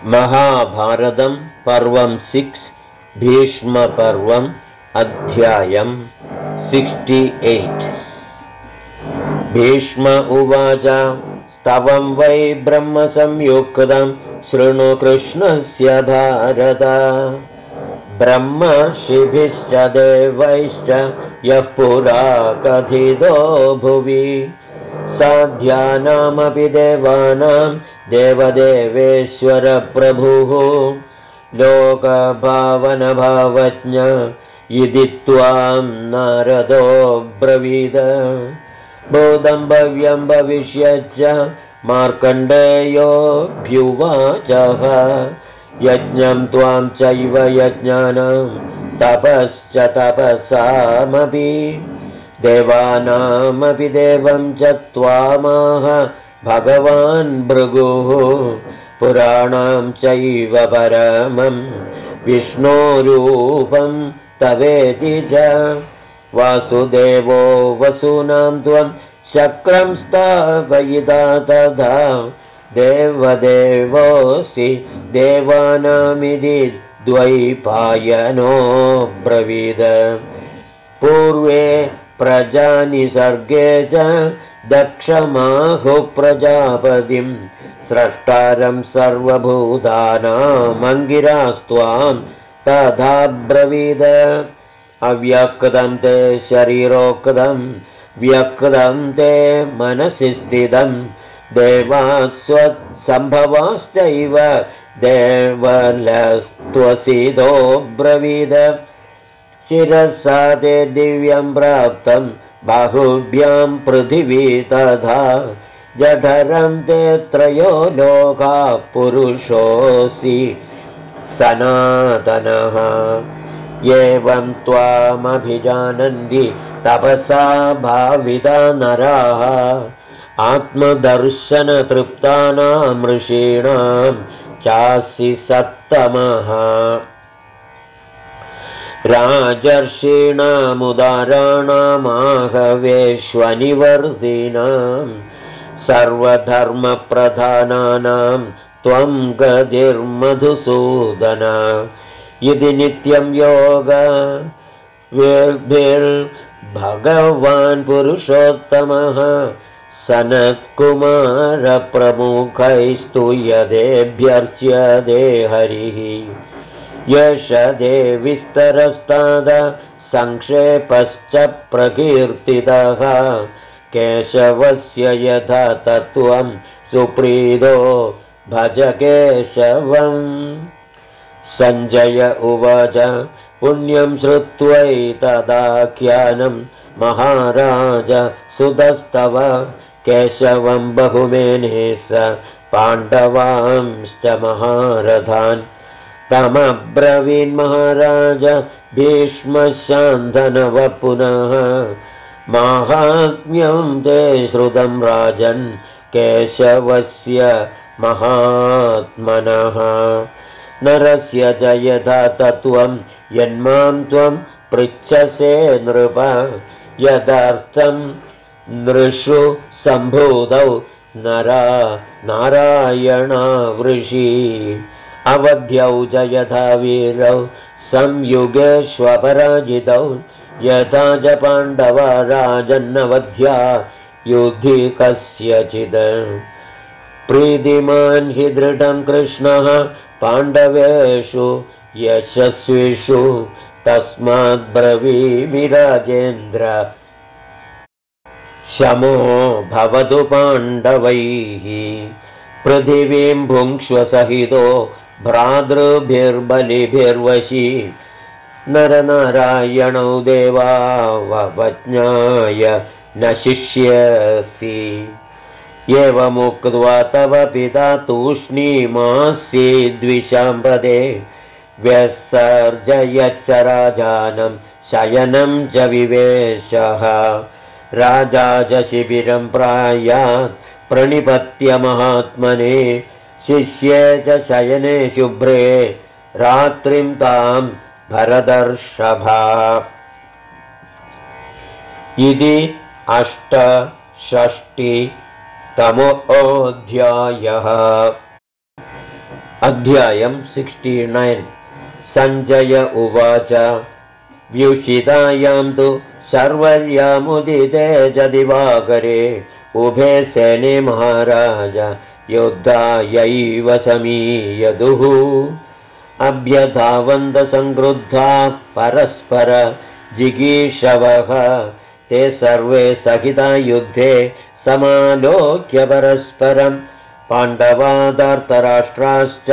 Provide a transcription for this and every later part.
महाभारतं पर्वं 6 भीष्मपर्वम् अध्यायं 68। भीष्म उवाच स्तवं वै ब्रह्मसंयुक्तं शृणु कृष्णस्य भारत। ब्रह्मर्षिभिश्च देवैश्च यः पुरा कथितो भुवि साध्यानामपि देवानां देवदेवेश्वरप्रभुः लोकभावनभावज्ञ इति त्वां नारदो ब्रवीद। भूतं भव्यं भविष्यच्च मार्कण्डेयोऽभ्युवाचः यज्ञं त्वां चैव यज्ञानां तपश्च तपसामपि देवानामपि देवं च त्वामाह भगवान् भृगुः पुराणां चैव परमं विष्णोरूपं तवेति च। वासुदेवो वसूनां त्वं शक्रं स्थापयिता तथा देवदेवोऽसि देवानामिति द्वैपायनो ब्रवीद। पूर्वे प्रजानिसर्गे च दक्षमाहुः प्रजापतिं स्रष्टारं सर्वभूतानामङ्गिरास्त्वां तथा ब्रवीद। अव्यक्तं ते शरीरोक्तं व्यक्तं ते मनसि स्थितं देवास्वत्सम्भवाश्चैव देवलस्त्वसितो ब्रवीद। शिरसा ते दिव्यं प्राप्तं बाहुभ्यां पृथिवी तथा जठरं ते त्रयो लोकाः पुरुषोऽसि सनातनः। एवं त्वामभिजानन्ति तपसा भाविता नराः आत्मदर्शनतृप्तानां ऋषीणां चासि सत्तमः। राजर्षीणामुदाराणामाहवेश्वनिवर्धिनां सर्वधर्मप्रधानानां त्वं गतिर्मधुसूदन। इति नित्यं योगविर्भगवान् पुरुषोत्तमः सनत्कुमारप्रमुखैस्तूयतेऽभ्यर्च्यते हरिः। यशदे विस्तरस्ताद संक्षेपश्च प्रकीर्तितः केशवस्य यथा तत्त्वं सुप्रीतो भज केशवम्। सञ्जय उवाच पुण्यं श्रुत्वैतदाख्यानं महाराज सुतस्तव केशवं बहुमेने स पाण्डवांश्च महारथान्। तमब्रवीन् महाराज भीष्मशान्तनव पुनः माहात्म्यं ते श्रुतं राजन् केशवस्य महात्मनः। नरस्य च यथा तत्त्वं यन्मां त्वं पृच्छसे नृप यदर्थं नृषु सम्भूतौ नारायणावृषि। अवध्यौ च यथा वीरौ संयुगेष्वपराजितौ यथा च पाण्डवा राजन्नवध्या युधि कस्यचित्। प्रीतिमान् हि दृढं कृष्णः पाण्डवेषु यशस्विषु तस्माद्ब्रवीमि राजेन्द्र शमो भवतु पाण्डवैः। पृथिवीं भुङ्क्ष्व सहितो भ्रातृभिर्बलिभिर्वशी नरनारायणौ देवा ववज्ञाय न शिष्यसि। एवमुक्त्वा तव पिता तूष्णीमासीद्विशाम्बरे व्यसर्जयच्च राजानं शयनं च विवेशः। राजा च शिबिरं प्रायात् प्रणिपत्य महात्मने शिष्ये च शयने शुभ्रे रात्रिं तां भरदर्षभा। इति 68तमोऽध्यायः। अध्यायम् 69 सञ्जय उवाच व्युषितायां तु सर्वर्यामुदिते च दिवाकरे उभे सेने महाराज योद्धायैव समीयदुः अभ्यधावन्तसङ्क्रुद्धाः परस्पर जिगीषवः ते सर्वे सहिता युद्धे समालोक्य परस्परम् पाण्डवादार्तराष्ट्राश्च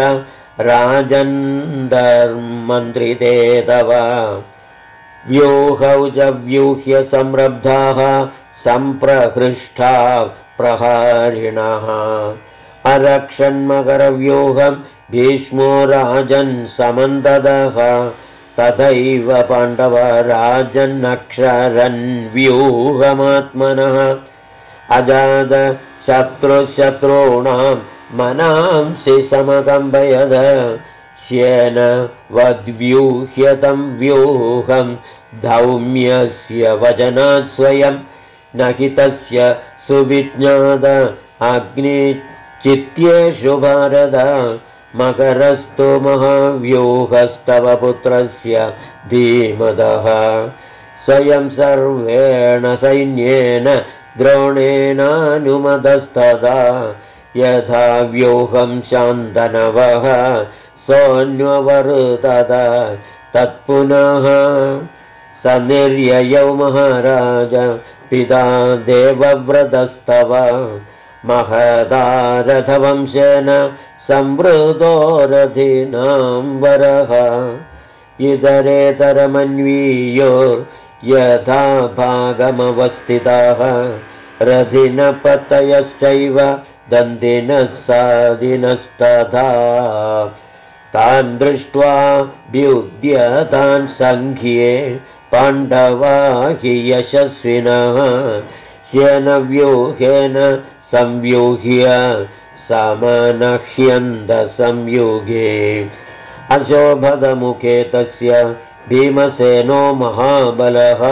राजन्दर्मन्त्रिते तव व्यूहौ च व्यूह्य संरब्धाः सम्प्रहृष्टा प्रहारिणः अरक्षन्मकरव्यूहं भीष्मो राजन् समन्ददः तथैव पाण्डव राजन्नक्षरन् व्यूहमात्मनः अजाद शत्रुशत्रूणां मनांसि समकम्पयद श्येन वद्व्यूह्यतं व्यूहं धौम्यस्य वचनात् स्वयं न हि तस्य सुविज्ञात अग्निचित्येषु भारत मकरस्तु महाव्यूहस्तव पुत्रस्य धीमतः स्वयं सर्वेण सैन्येन द्रोणेनानुमतस्तदा यथा व्यूहं शान्तनवः सोऽन्ववर्तत तत्पुनः सनिर्ययौ महाराज पिता देवव्रतस्तव महदारथवंशेन संवृतो रथिनां वरः इतरेतरमन्वीयो यथा भागमवस्थिताः रथिनपतयश्चैव दन्दिनः सादिनस्तथा तान् दृष्ट्वा व्युद्यतान् सङ्ख्ये पाण्डवा हि यशस्विनः ह्येन संव्यूह्य समनह्यन्तसंयुगे अशोभदमुखे तस्य भीमसेनो महाबलः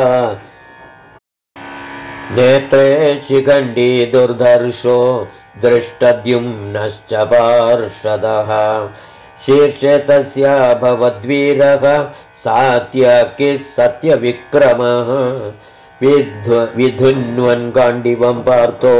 नेत्रे शिखण्डी दुर्धर्षो दृष्टद्युम्नश्च पार्षदः शीर्षे तस्य भवद्वीरः सात्यकिः सत्यविक्रमः विधुन्वन् गाण्डीवं पार्थो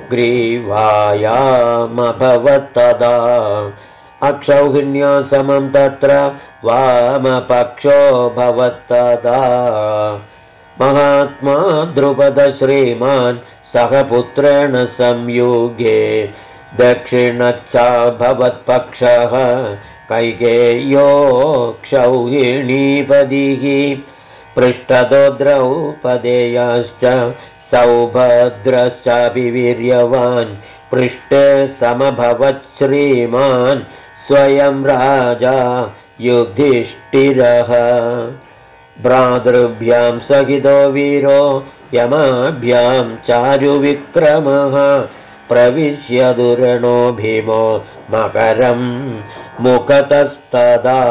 ग्रीवायामभवत्तदा अक्षौहिण्या समं तत्र वामपक्षो भवत्तदा महात्मा द्रुपद श्रीमान् सह पुत्रेण संयुगे दक्षिणच्छा भवत्पक्षः कैकेय्यो क्षौहिणीपदिः पृष्ठतो द्रौपदेयाश्च सौभद्रश्चापि वीर्यवान् पृष्ठे समभवत् श्रीमान् स्वयं राजा युधिष्ठिरः भ्रातृभ्यां सहितो वीरो यमाभ्यां चारुविक्रमः प्रविश्य दुरणो भीमो मकरं मुखतस्तदा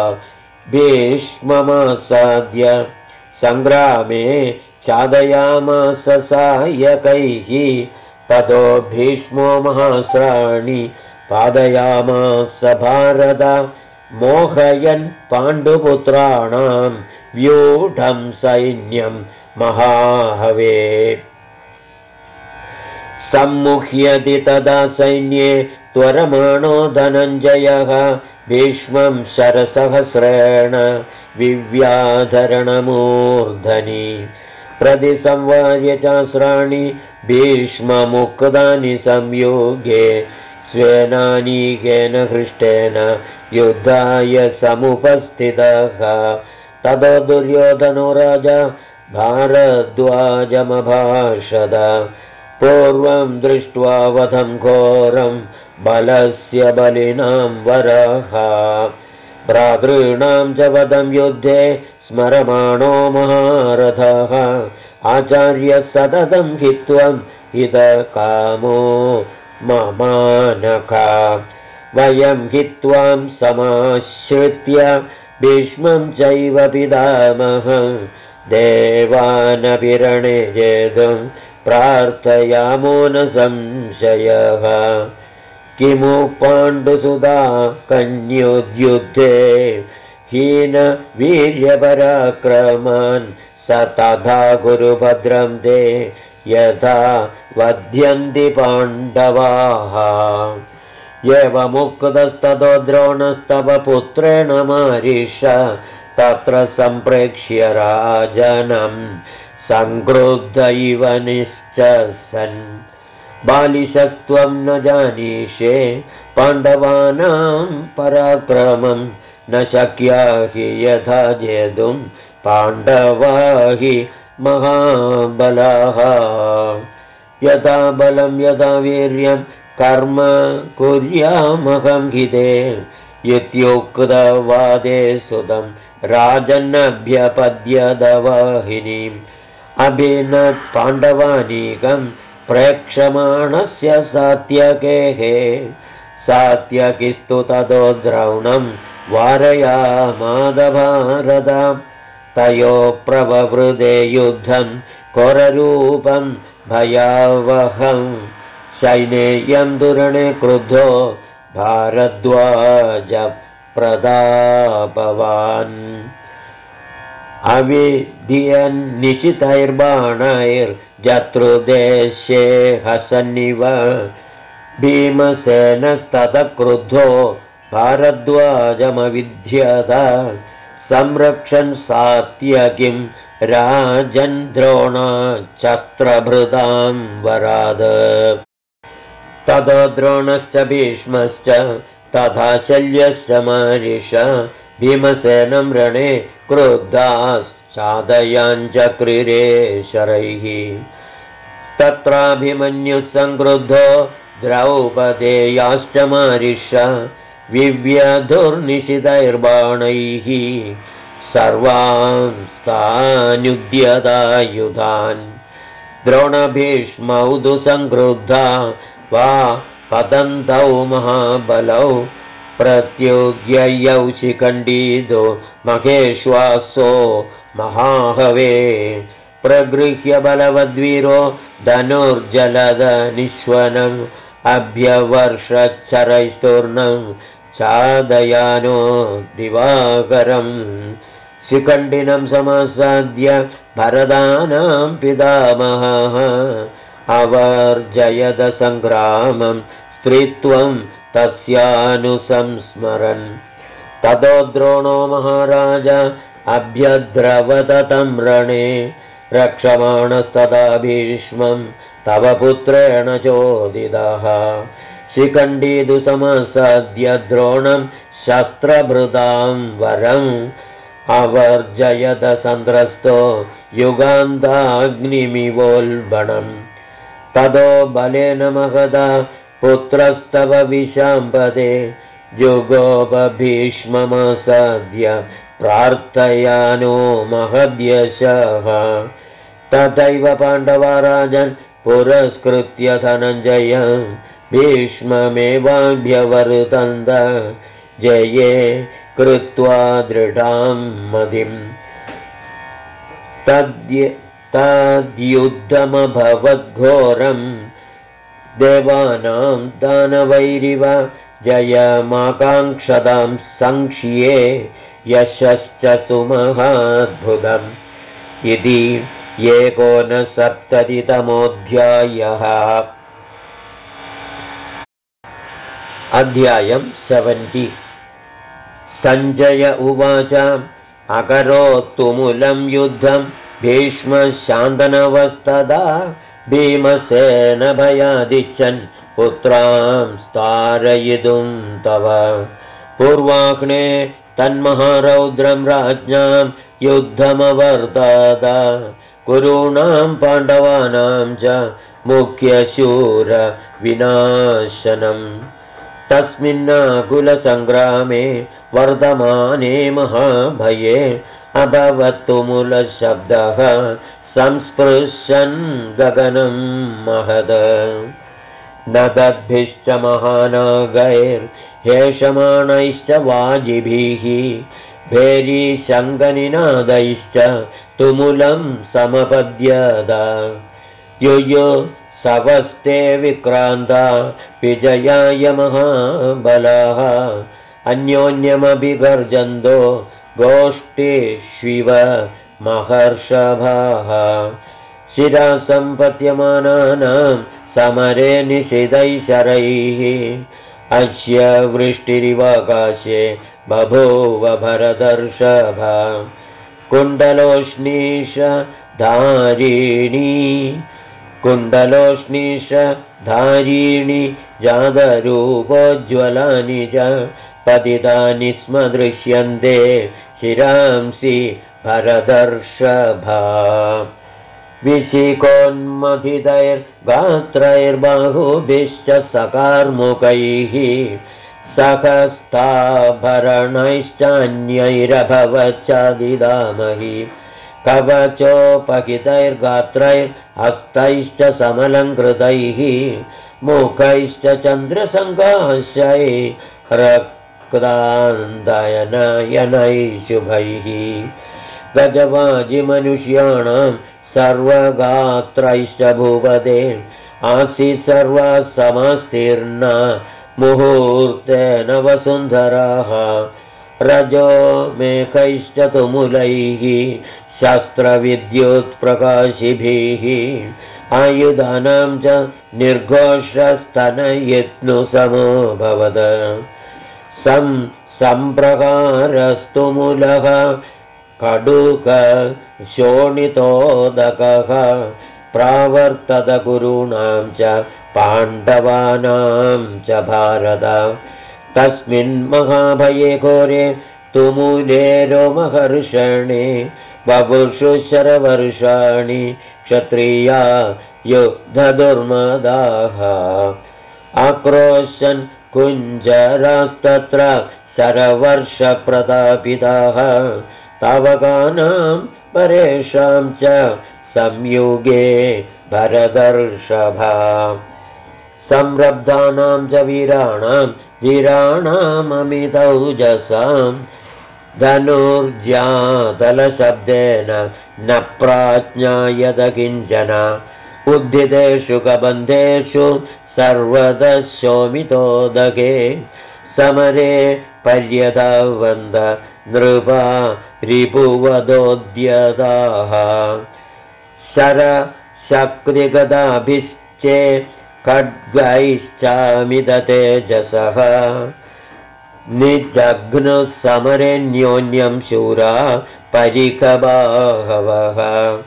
भीष्ममासाद्य सङ्ग्रामे चादयामास सायकैः ततो भीष्मो महास्राणि पादयामास भारत मोहयन् पाण्डुपुत्राणां व्यूढं सैन्यं महाहवे सम्मुह्यति तदा सैन्ये त्वरमाणो धनञ्जयः भीष्मं शरसहस्रेण विव्याधरणमूर्धनि प्रतिसंवार्य चास्राणि भीष्ममुक्तानि संयोगे स्वेनानीकेन हृष्टेन युद्धाय समुपस्थितः ततो दुर्योधनो राजा भारद्वाजमभाषद पूर्वं दृष्ट्वा वधं घोरं बलस्य बलिनां वरः भ्रातॄणां च वधं युद्धे स्मरमाणो महारथः आचार्य सततं हित्वं हितकामो ममानखा वयं हित्वां समाश्रित्य भीष्मं चैव पितामहं देवानपि रणे जेतुं प्रार्थयामो न संशयः किमु पाण्डुसुधा कन्योद्युद्धे हीनवीर्यपराक्रमान् स तथा गुरुभद्रं ते यथा वध्यन्ति पाण्डवाः एवमुक्तस्ततो द्रोणस्तव पुत्रेण मारिष तत्र सम्प्रेक्ष्य राजनं संक्रुद्ध इव निश्चसन् बालिशस्त्वं न जानीषे पाण्डवानां पराक्रमं न शक्या हि यथा जेतुं पाण्डवा हि महाबलाः यथा बलं यथा वीर्यं कर्म कुर्यामहं हिते इत्युक्तवादे सुतं राजन्नभ्यपद्यदवाहिनीम् अभिनत् पाण्डवानीकं प्रेक्षमाणस्य सात्यकेः सात्यकिस्तु ततो द्रौणं वारयामादभारत तयोः प्रववृदे युद्धं कोररूपं भयावहं सैनेयं दुरणे क्रुद्धो भारद्वाज प्रतापवान् अविधियन्निशितैर्बाणैर्जत्रुदेशे हसन्निव भीमसेनस्ततः क्रुद्धो भारद्वाजमविध्यत संरक्षन् सात्यकिं राजन् द्रोणाच्छस्त्रभृतां वराद ततो द्रोणश्च भीष्मश्च तथा शल्यश्च मारिष भीमसेनं रणे क्रुद्धाश्चादयाञ्चक्रिरे शरैः तत्राभिमन्युः संक्रुद्धो द्रौपदेयाश्च मारिष विव्यधुर्निशितैर्बाणैः सर्वांस्तानुद्यतायुधान् द्रोणभीष्मौ तु संक्रुद्धा वा पतन्तौ महाबलौ प्रत्युग्ययौ शिखण्डीदो महेश्वासो महाहवे प्रगृह्य बलवद्वीरो धनुर्जलदनिश्वनम् अभ्यवर्षच्चरैस्तूर्णं चादयानो दिवाकरम् शिखण्डिनं समासाद्य भरदानां पितामहः अवर्जयद सङ्ग्रामं स्त्रीत्वं तस्यानुसंस्मरन् ततो द्रोणो महाराज अभ्यद्रवत तं रणे रक्षमाणस्तदा भीष्मं तव पुत्रेण चोदितः शिखण्डीदु समासाद्य द्रोणं शस्त्रभृतां वरम् अवर्जयद सन्द्रस्तो युगान्ताग्निमिवोल्बणम् ततो बलेन महदा पुत्रस्तव विशाम्पदे जुगोपभीष्ममासाद्य प्रार्थयानो महद्यशः तथैव पाण्डवा राजन् पुरस्कृत्य धनञ्जयं भीष्ममेवाभ्यवर्तन्त जये कृत्वा दृढां मदिम् तद्युद्धमभवद्घोरं देवानां दानवैरिव जयमाकाङ्क्षतां संक्ष्ये यशश्च सुमहाद्भुतम् इति 69तमोऽध्यायः। अध्यायं 70। सञ्जय उवाच अकरोत्तुमुलं युद्धं भीष्मशान्तनवस्तदा भीमसेन भयादिच्छन् पुत्रां स्तारयितुं तव पूर्वाग्ने तन्महारौद्रं राज्ञां युद्धमवर्तत कुरूणां पाण्डवानां च मुख्यशूरविनाशनम् तस्मिन्नाकुलसङ्ग्रामे वर्धमाने महाभये अभवत्तुमुलशब्दः संस्पृशन् गगनं महद न तद्भिश्च महानागैर्हेषमाणैश्च वाजिभिः भैरीशङ्खनिनादैश्च तुमुलं समपद्यत युयो सवस्ते विक्रान्ता विजयाय महाबलाः अन्योन्यमभिगर्जन्तो गोष्ठीष्विव महर्षभाः शिरा सम्पत्यमानानां समरे निशितैः शरैः अस्य वृष्टिरिवाकाशे बभूव भरतर्षभा कुण्डलोष्णीषधारिणी जातरूपोज्ज्वलानि च पतितानि स्म दृश्यन्ते शिरांसि भरतर्षभा विशिकोन्मथितैर्गात्रैर्बाहुभिश्च सकार्मुकैः सहस्ताभरणैश्चान्यैरभवच्चादिदामहि कवचोपहितैर्गात्रैर्हस्तैश्च समलङ्कृतैः मुखैश्च चन्द्रसङ्काशैरक्तान्दयनयनैः शुभैः गजवाजिमनुष्याणां सर्वगात्रैश्च भूपते आसीत् सर्वा समास्तीर्णा मुहूर्तेन वसुन्धराः रजो मेघैश्च तुमुलैः शस्त्रविद्युत्प्रकाशिभिः आयुधानां च निर्घोषस्तनयित्नुसमो भवद सम्प्रकारस्तुमुलः कडुक शोणितोदकः प्रावर्तत कुरूणां च पाण्डवानां च भारत तस्मिन् महाभये घोरे तुमुले रोमहर्षणे बभुषु शरवर्षाणि क्षत्रिया युद्धदुर्मदाः आक्रोशन् कुञ्जरास्तत्र शरवर्षप्रतापिताः तावकानां परेषां च संयुगे भरतर्षभा संरब्धानां च वीराणाममितौजसां धनुर्जातलशब्देन न प्राज्ञायत किञ्चन उद्धितेषु कबन्धेषु सर्वतः शोमितोदके समरे पर्यधावन्त नृपा रिपुवदोद्यताः शरशक्तिगदाभिश्चे खड्गैश्चामिततेजसः निजघ्नुः समरेऽन्योन्यं शूरा परिकबाहवः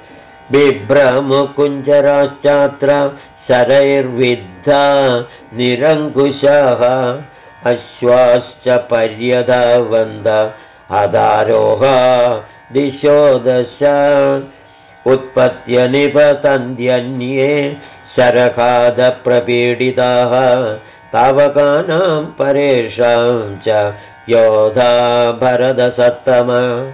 बिभ्रमुकुञ्जराश्चात्र शरैर्विद्धा निरङ्कुशः अश्वाश्च पर्यधावन्त अदारोहा दिशो दश उत्पत्य निपतन्त्यन्ये शरखादप्रपीडिताः तावकानां परेषां च योधा भरतसत्तम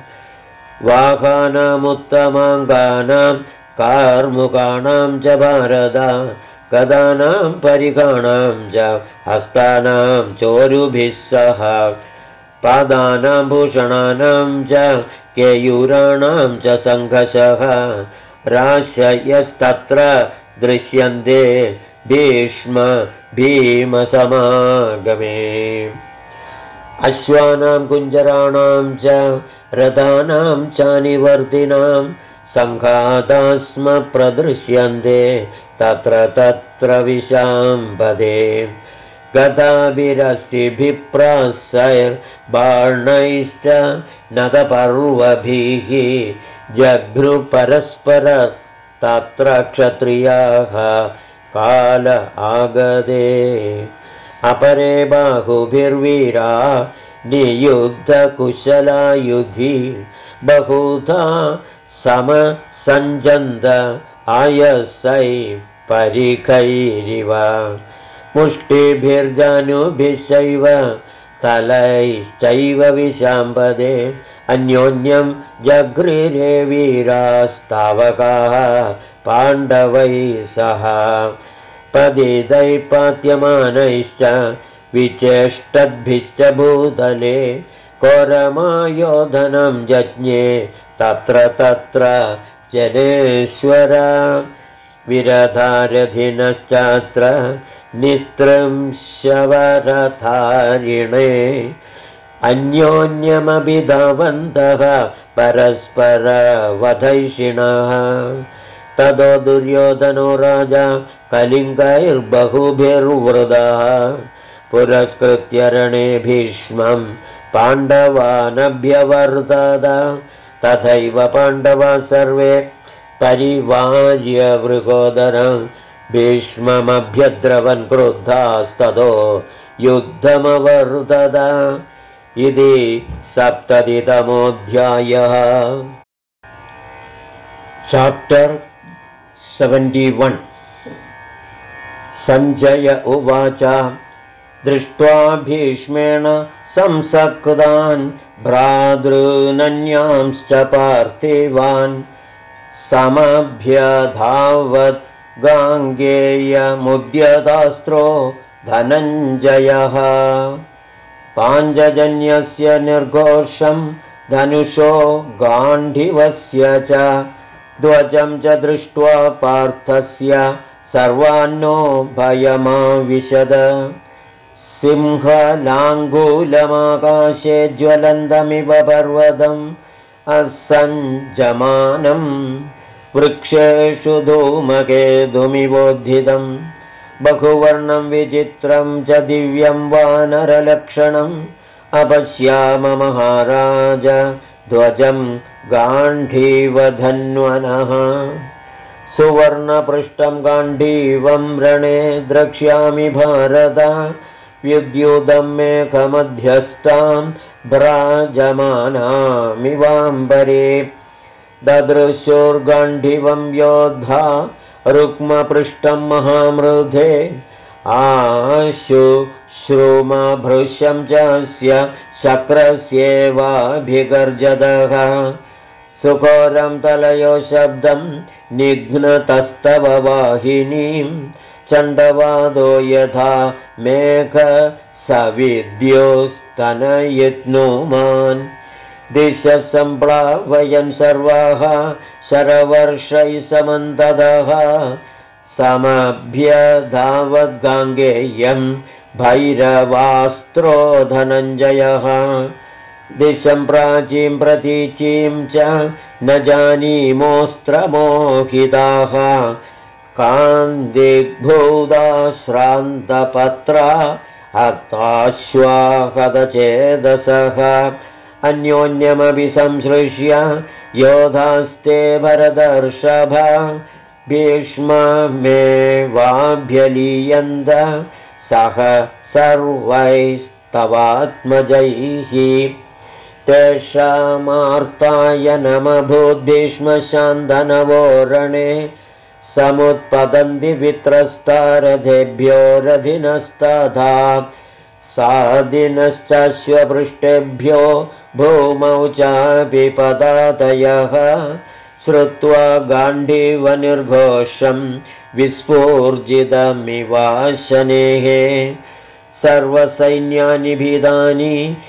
वाहानामुत्तमाङ्गानां कार्मुकाणां च भारत गदानां परिकाणां च हस्तानां चोरुभिः सह पादानां भूषणानां च केयूराणां च सङ्घर्षः राशयस्तत्र दृश्यन्ते भीमसमागमे अश्वानां कुञ्जराणां च रथानां चानिवर्तिनां सङ्घाताः स्म प्रदृश्यन्ते तत्र तत्र विशाम्पदे गदाभिरस्तिभिप्रासैर्बाणैश्च नतपर्वभिः जघ्नुपरस्पर तत्र क्षत्रियाः काल आगदे अपरे बाहुभिर्वीरा नियुद्धकुशलायुधि बहुधा समसञ्जन्त आयसै परिखैरिव मुष्टिभिर्जानुभिश्चैव तलैश्चैव विशाम्पदे अन्योन्यं जगृहे वीरास्तावकाः पाण्डवैः सह पदितैः पात्यमानैश्च विचेष्टद्भिश्च भूतले कोरमायोधनं जज्ञे तत्र तत्र जनेश्वर विरधारथिनश्चात्र निस्त्रंशवरधारिणे अन्योन्यमभिधावन्तः परस्परवधैषिणः ततो दुर्योधनो राजा कलिङ्गैर्बहुभिर्वृदः पुरस्कृत्य रणे भीष्मं पाण्डवानभ्यवर्तत तथैव पाण्डवाः सर्वे परिवार्य वृकोदरं भीष्ममभ्यद्रवन् क्रुद्धास्ततो युद्धमवर्तत इति 70तमोऽध्यायः। Chapter 71 सञ्जय उवाच दृष्ट्वा भीष्मेण संसक्तान् भ्रातॄनन्यांश्च पार्थिवान् समभ्यधावत् गाङ्गेयमुद्यतास्त्रो धनञ्जयः पाञ्चजन्यस्य निर्घोषं धनुषो गाण्डीवस्य च ध्वजं च दृष्ट्वा पार्थस्य सर्वान्नो भयमाविशद सिंहलाङ्गूलमाकाशे ज्वलन्तमिव पर्वतम् असञ्जमानम् वृक्षेषु धूमकेतुमिवोद्धितम् बहुवर्णं विचित्रं च दिव्यं वानरलक्षणम् अपश्याम महाराज ध्वजं गाण्डीवधन्वनः सुवर्णपृष्ठं गाण्डीवं रणे द्रक्ष्यामि भारत विद्युदं मेघमध्यस्थां भ्राजमानामिवाम्बरे ददृशोर्गाण्डीवं योद्धा रुक्मपृष्ठं महामृधे आशु श्रुमभृशं चास्य शक्रस्येवाभिगर्जतः सुघोरं तलयो शब्दं निघ्नतस्तव वाहिनीं चण्डवादो यथा मेघ सविद्योस्तनयित्नुमान् दिशः सम्प्लावयन् सर्वाः शरवर्षैः समन्ततः समभ्यधावद्गाङ्गेयं भैरवास्त्रो धनञ्जयः दिशं प्राचीं प्रतीचीं च न जानीमोऽस्त्रमोहिताः कान्दिग्भूता श्रान्तपत्रा हताश्वाहतचेदसः अन्योन्यमपि संसृज्य योधास्ते भरतर्षभ भीष्ममेवाभ्यलीयन्त सह सर्वैस्तवात्मजैः तेषामार्ताय नमभूद्भीष्मशान्तनवोरणे समुत्पतन्ति वित्रस्तारथेभ्यो रथिनस्तथा सादिनश्चाश्वपृष्ठेभ्यो भूमौ चापि पदातयः श्रुत्वा गाण्डीवनिर्घोषं विस्फूर्जितमिवाशनेः सर्वसैन्यानि भीतानि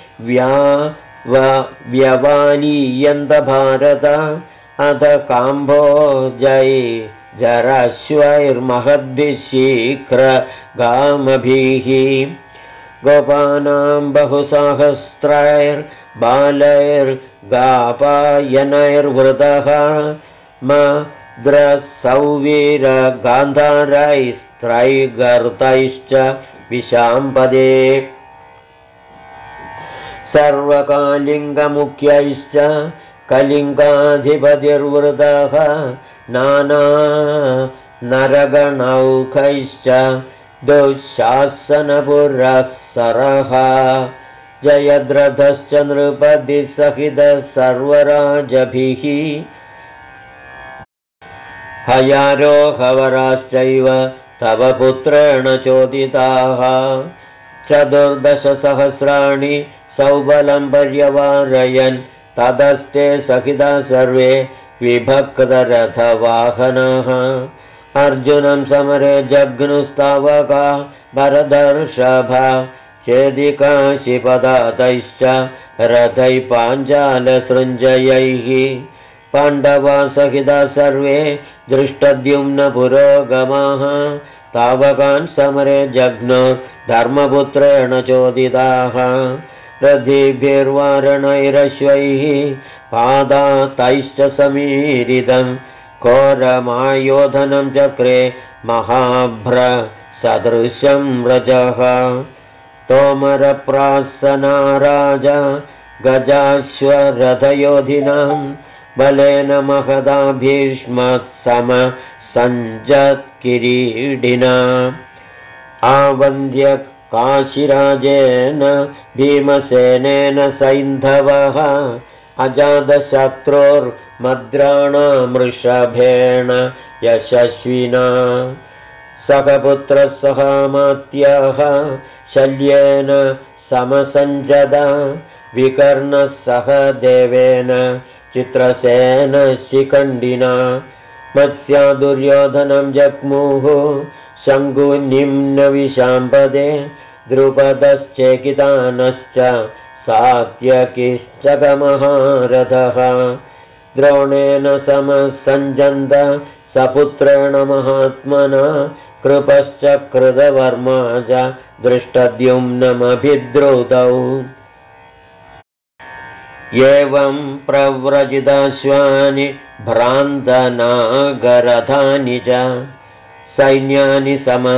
व्यवानीयन्त भारत अथ काम्भोजै जराश्वैर्महद्भिः शीघ्रगामभिः गोपानां बहुसाहस्रैर्बालैर्गापायनैर्वृतः मद्रसौवीरगान्धारैस्त्रैगर्तैश्च विशाम्पदे सर्वकालिङ्गमुख्यैश्च कलिङ्गाधिपतिर्वृतः नाना नरगणौखैश्च दुःशासनपुरःसरः जयद्रथश्च नृपतिसहितः सर्वराजभिः हयारोहवराश्चैव तव पुत्रेण चोदिताः 14,000 सौबलं पर्यवारयन् ततस्ते सहिता सर्वे विभक्तरथवाहनः अर्जुनं समरे जघ्नुस्तावका भरतर्षभ चेदिकाशिपदातैश्च रथैः पाञ्चालसृञ्जयैः पाण्डवा सहिता सर्वे दृष्टद्युम्न पुरोगमाः तावकान् समरे जघ्नो धर्मपुत्रेण चोदिताः रथिभिर्वारणैरश्वैः पादातैश्च समीरितं घोरमायोधनं चक्रे महाभ्रसदृशं रजः तोमरप्रासनाराज गजाश्वरथयोधिनां बलेन महदा भीष्मसमसञ्जत्किरीडिना आवन्द्य काशीराजेन भीमसेनेन सैन्धवः अजातशत्रुर्मद्राणामृषभेण यशस्विना सखपुत्रसहमात्यः शल्येन समसञ्जदा विकर्णः सह देवेन चित्रसेन शिखण्डिना मत्स्या दुर्योधनं जग्मुः शङ्कुनिम्नविशाम्पदे द्रुपदश्चेकितानश्च सात्यकिश्च महारथः द्रोणेन समसञ्जन्त सपुत्रेण महात्मना कृपश्च कृतवर्मा च दृष्टद्युम्नमभिद्रुतौ एवं प्रव्रजिताश्वानि भ्रान्तनागरथानि च सैन्यानि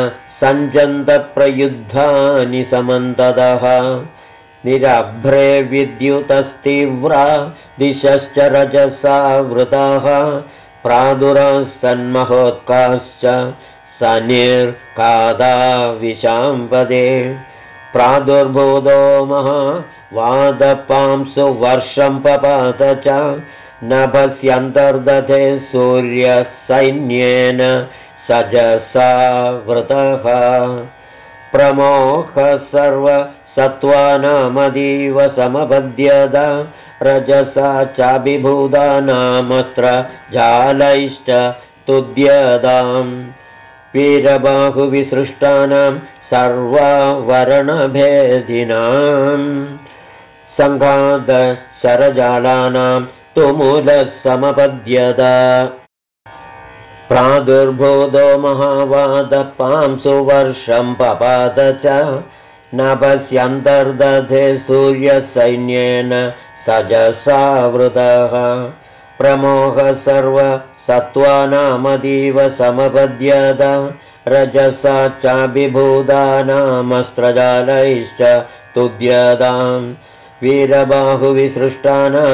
समसञ्जन्तप्रयुद्धानि समन्ततः निरभ्रे विद्युतस्तीव्रा दिशश्च रजसा वृताः प्रादुरासन्महोत्काश्च सनिर्कादा विशाम्पदे प्रादुर्भूतो महावादपांसु वर्षं पपात च नभस्यन्तर्दधे सूर्यसैन्येन सजसा वृतः प्रमोह सर्वसत्त्वानामतीव समपद्यत रजसा चाभिभूतानामस्त्र जालैश्च तुद्यताम् वीरबाहुविसृष्टानां सर्ववर्णभेदिनां सङ्घातशरजालानां तुमुलः समपद्यत प्रादुर्भूतो महावादपांसु वर्षं पपात च नभस्यन्तर्दधे सूर्यसैन्येन सजसा वृतः प्रमोह सर्वसत्त्वानामतीव समपद्यत रजसा चाभिभूतानामस्त्रजालैश्च तुद्यतां वीरबाहुविसृष्टानां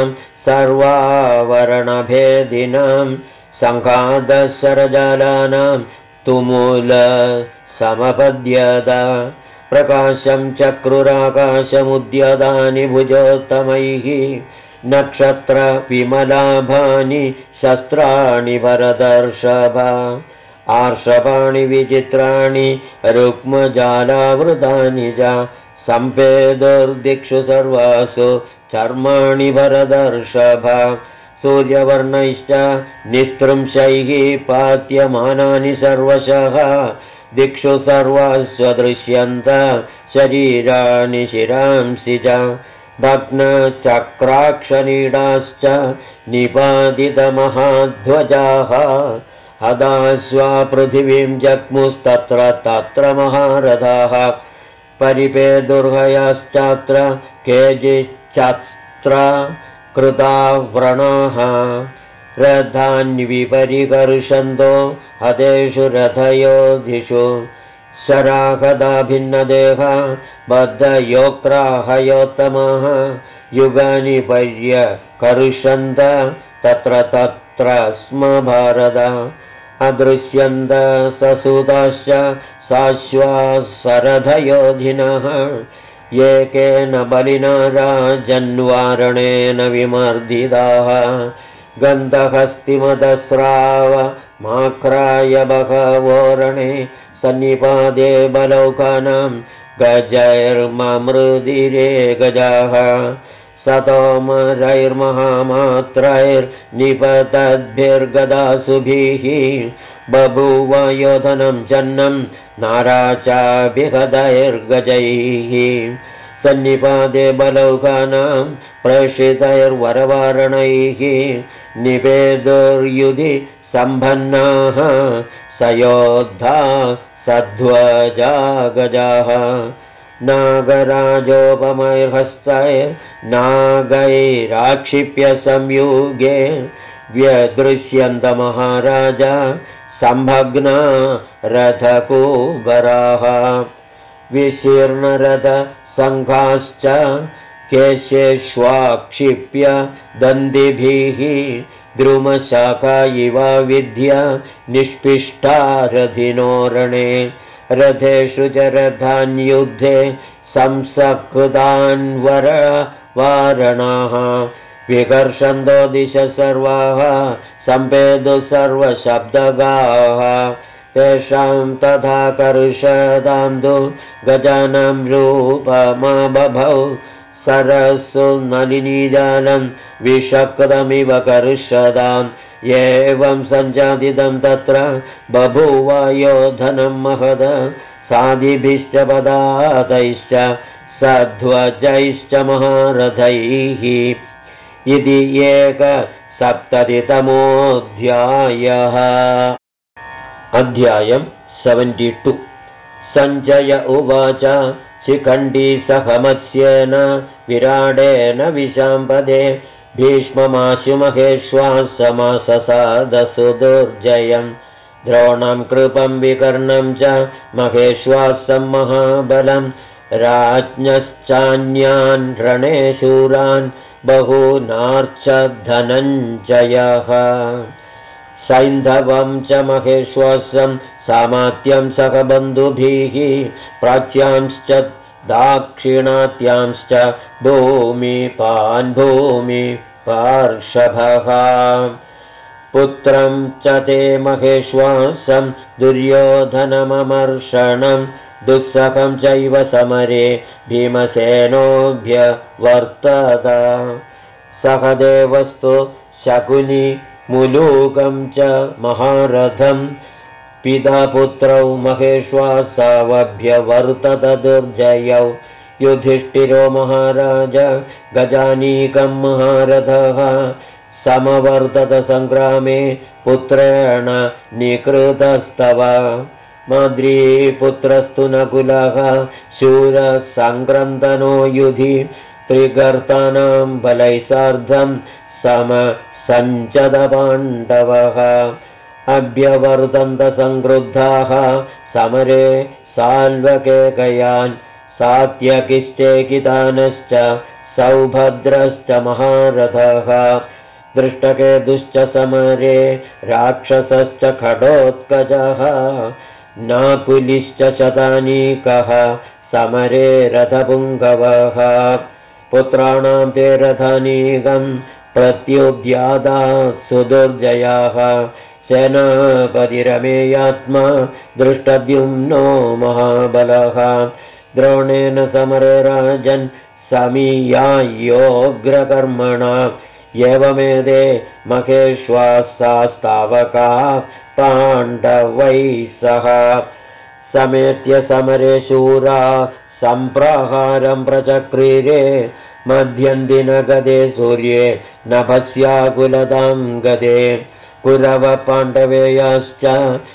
सर्वावरणभेदिनां सङ्घातशरजालानां तुमुल समपद्यत प्रकाशं चक्रुराकाशमुद्यतानि भुजोत्तमैः नक्षत्रविमलाभानि शस्त्राणि भरतर्षभ आर्षभाणि विचित्राणि रुक्मजालावृतानि च सम्पेदुर्दिक्षु सर्वासु चर्माणि भरतर्षभ सूर्यवर्णैश्च निस्त्रंशैः पात्यमानानि सर्वशः दिक्षु सर्वस्वदृश्यन्त शरीराणि शिरांसि च भग्नचक्राक्षनीडाश्च निपातितमहाध्वजाः हदाश्वा पृथिवीं जग्मुस्तत्र तत्र महारथाः परिपेदुर्हयाश्चात्र केचिच्चत्र कृता व्रणाः रथान्विपरिकर्षन्तो हतेषु रथयोधिषु शराहदा भिन्नदेहा बद्धयोक्राहयोत्तमाः युगानि पर्यकर्षन्त तत्र तत्र स्म भारत अदृश्यन्त ससुताश्च साश्वासरथयोधिनः एकेन बलिना राजन्वारणेन विमर्दिताः गन्धहस्तिमदस्राव माक्राय बहवोरणे सन्निपादे बलौकानां गजैर्ममृदिरे गजाः सतोमरैर्महामात्रैर्निपतद्भिर्गदासुभिः बभूव योधनं जन्नं नाराचाभिहदैर्गजैः सन्निपादे बलौकानां प्रेषितैर्वरवारणैः निवेदुर्युधि सम्भन्नाः सयोद्धा सध्वजा गजाः नागराजोपमैर्हस्तैर्नागैराक्षिप्य संयुगे व्यदृश्यन्त महाराजा सम्भग्ना रथकुबराः विशीर्णरथसङ्घाश्च केशेष्वाक्षिप्य दन्दिभिः द्रुमशाखा इव विद्य निष्पिष्टा रथिनो रणे रथेषु च रथान्युद्धे संसकृतान्वरवारणाः विकर्षन्तो दिश सर्वाः सम्पेदु सर्वशब्दगाः तेषां तथा कर्षतां तु गजानां रूपमबभौ सरस्सु नलिनीजालं विषक्तमिव कर्षताम् एवं सञ्जातितं तत्र बभूव योधनं महद साधिभिश्च पदातैश्च सध्वजैश्च महारथैः इति 170तमोऽध्यायः। अध्यायं 72। सञ्जय उवाच शिखण्डी सहमत्स्येन विराडेन विशाम्पदे भीष्ममाशु महेश्वासमाससादसु दुर्जयम् द्रोणं कृपं विकर्णं च महेश्वासं महाबलं राज्ञश्चान्यान् रणे शूरान् बहूनार्च धनञ्जयः सैन्धवं च महेश्वासं सामात्यं सह बन्धुभिः प्राच्यांश्च दाक्षिणात्यांश्च भूमिपान् भूमिपार्षभः पुत्रं च ते महेश्वासं दुर्योधनममर्षणं दुःसहं चैव समरे भीमसेनोऽभ्यवर्तत सहदेवस्तु शकुनि मुलूकं च महारथं पिता पुत्रौ महेश्वासावभ्यवर्तत दुर्जयौ युधिष्ठिरो महाराज गजानीकं महारथः समवर्तत संग्रामे पुत्रेण निकृतस्तव माद्रीपुत्रस्तु नकुलः शूरसङ्क्रन्दनो युधि त्रिगर्तानां बलैः सार्धं समसञ्चद पाण्डवः अभ्यवर्तन्त संक्रुद्धाः समरे साल्वकेकयान् सात्यकिश्चेकितानश्च सौभद्रश्च महारथः दृष्टकेतुश्च समरे राक्षसश्च खडोत्कचः नाकुलिश्च शतानीकः समरे रथपुङ्गवः पुत्राणां ते रथानीकं प्रत्युद्यादा सुदुर्जयाः सेनापतिरमेयात्मा दृष्टद्युम्नो महाबलः द्रोणेन समरे राजन् समीयायोग्रकर्मणा एवमेते महेश्वासास्तावका पाण्डवैः सह समेत्य समरे शूरा सम्प्रहारं प्रचक्रीरे मध्यन्दिनगदे सूर्ये नभस्याकुलतां गदे कुरव पाण्डवेयाश्च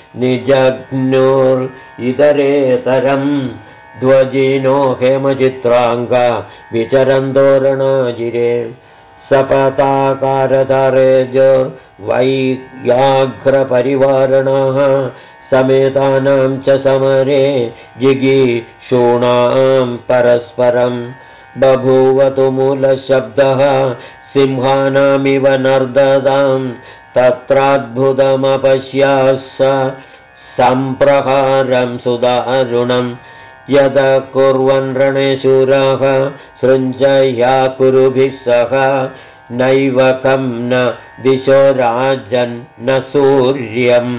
निजघ्नुरितरेतरं ध्वजिनो हेमचित्राङ्गा विचरन्तो रणाजिरे सपताकारतारेजोर्वैव्याघ्रपरिवारणाः समेतानां च समरे जिगीषूणां परस्परं बभूवतु मूलशब्दः सिंहानामिव नर्ददां तत्राद्भुतमपश्यास सम्प्रहारं सुदारुणं यद कुर्वन् रणे शूराः सृञ्जया कुरुभिः सह नैव कं न दिशो राजन् न सूर्यम्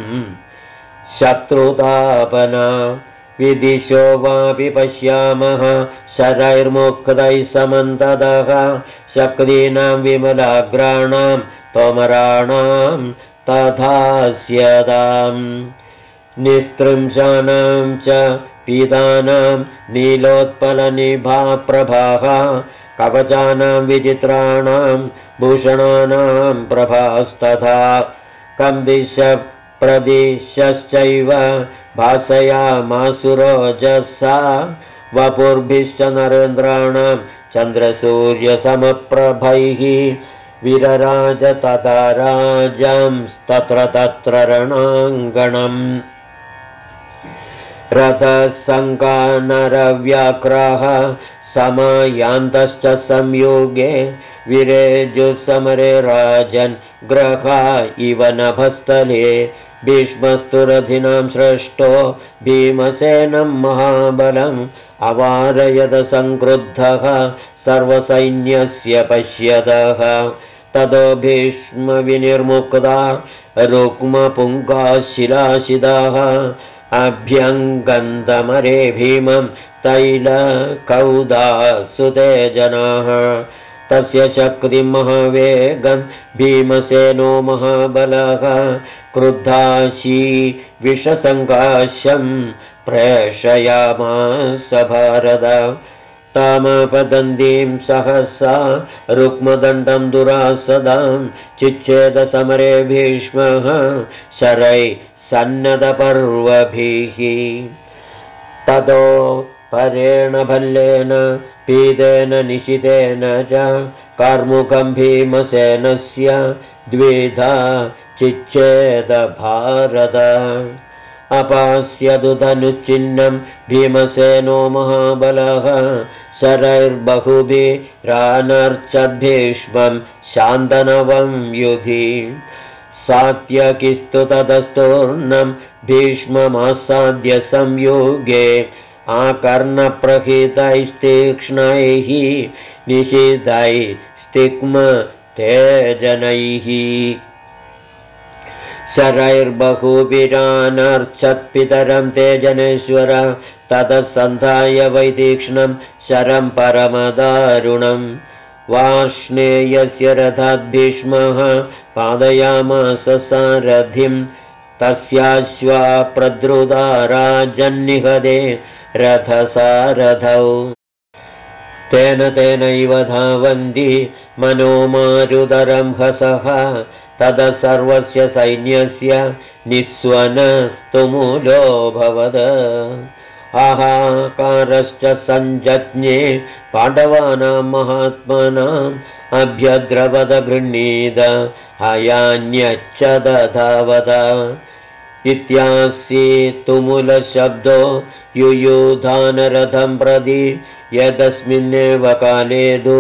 शत्रुतापना विदिशो वापि पश्यामः शरैर्मुक्तैः समन्ततः शक्तीनां विमलाग्राणां तोमराणां तथास्यताम् निस्त्रिंशानां च पीतानां नीलोत्पलनिभाप्रभाः कवचानां विचित्राणां भूषणानां प्रभास्तथा कम्बिशप्रदिशश्चैव भासयामासुरोजसा वपुर्भिश्च नरेन्द्राणां चन्द्रसूर्यसमप्रभैः विरराज तथा राजांस्तत्र तत्र रणाङ्गणम् रथसङ्कानरव्याक्राः समायान्तश्च संयोगे विरेजुसमरे राजन् ग्रहा इव नभस्थले भीष्मस्तु रथिनां श्रेष्ठो भीमसेनं महाबलम् अवारयद संक्रुद्धः सर्वसैन्यस्य पश्यतः ततो भीष्मविनिर्मुक्ता रुक्मपुङ्गाः शिलाशिदाः अभ्यङ्गन्तमरे भीमं तैलकौदासुते जनाः तस्य शक्तिं महावेगं भीमसेनो महाबलः क्रुद्धाशी विषसङ्काशं प्रेषयामास भारत तामपतन्तीं सहसा रुक्मदण्डं दुरासदां चिच्छेदसमरे भीष्मः शरै सन्नतपर्वभिः ततो परेण भल्लेन पीतेन निशितेन च कार्मुकं भीमसेनस्य द्विधा चिच्छेद भारत अपास्यतु धनुश्चिह्नं भीमसेनो महाबलः शरैर्बहुभिरानर्चद्भीष्मं शान्तनवं युधि सात्यकिस्तु ततस्तूर्णं भीष्ममासाद्य संयोगे आकर्णप्रहितैस्तीक्ष्णैः निशितैस्तिग्मतेजनैः शरैर्बहुभिरानर्चत्पितरं ते जनेश्वर ततः सन्धाय वैतीक्ष्णं शरं परमदारुणं वार्ष्णेयस्य रथाद्भीष्मः पादयामास सारथिं तस्याश्वा प्रद्रुता राजन्निहते रथसारथौ तेन तेनैव धावन्ति मनोमारुदरं हसः ततः सर्वस्य सैन्यस्य निःस्वनस्तुमुलोऽभवत् आहाकारश्च सञ्जज्ञे पाण्डवानां महात्मनाम् अभ्यद्रवद गृह्णीत हयान्यच्च दधावद इत्यासि तुमुलशब्दो युयुधानरथं प्रति यदस्मिन्नेव काले तु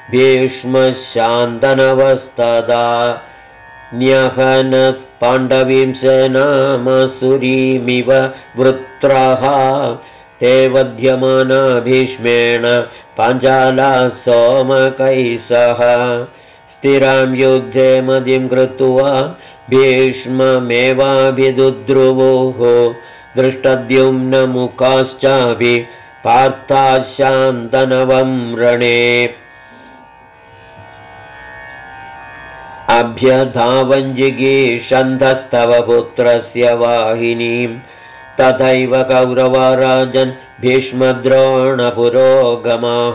भीष्मशान्तनवस्तदा न्यहनः पाण्डवीं सेनामसुरीमिव वृत्राः ते वध्यमाना भीष्मेण पाञ्चाला सोमकैः स्थिरां युद्धे मदिं कृत्वा भीष्ममेवाभिदुद्रुवुः दृष्टद्युम्नमुखाश्चापि पार्थाः शान्तनवं रणे अभ्यधावञ्जिगीषन्धस्तव पुत्रस्य वाहिनीं तथैव कौरवा राजन् भीष्मद्रोणपुरोगमाः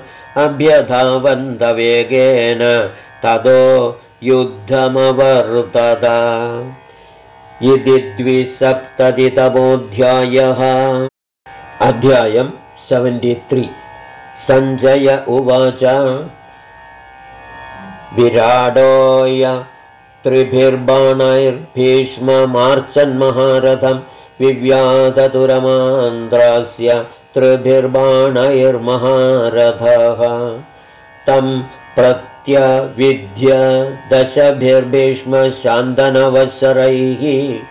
अभ्यधावन्तवेगेन ततो युद्धमवर्तत इति 270तमोऽध्यायः। अध्यायं 73। सञ्जय उवाच विराडोय त्रिभिर्बाणैर्भीष्ममार्चन्महारथं विव्याधतुरमान्द्रास्य त्रिभिर्बाणैर्महारथः तं प्रत्यविद्य दशभिर्भीष्मशान्तनवशरैः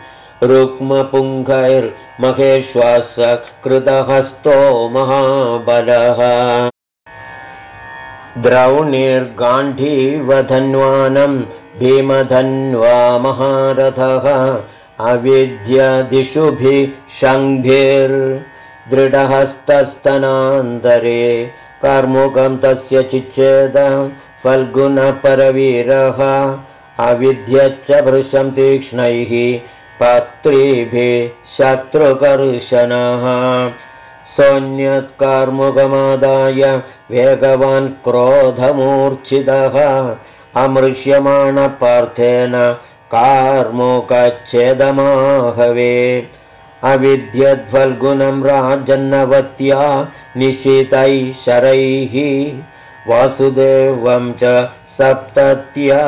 रुक्मपुङ्खैर्महेश्वास कृतहस्तो महाबलः द्रौणीर्गाण्डीवधन्वानं भीमधन्वा महारथः अविद्यदिशुभिः शङ्भिर्दृढहस्तस्तनान्तरे कार्मुकं तस्य चिच्छेद फल्गुनपरवीरः अविद्यच्च भृशं तीक्ष्णैः पत्रीभिः शत्रुकर्शनः सोऽन्यत्कार्मुकमादाय वेगवान् क्रोधमूर्च्छितः अमृष्यमाणपार्थेन कार्मुकच्छेदमाहवे अविद्यद्फल्गुनं राजन्नवत्या निशितैः शरैः वासुदेवं च सप्तत्या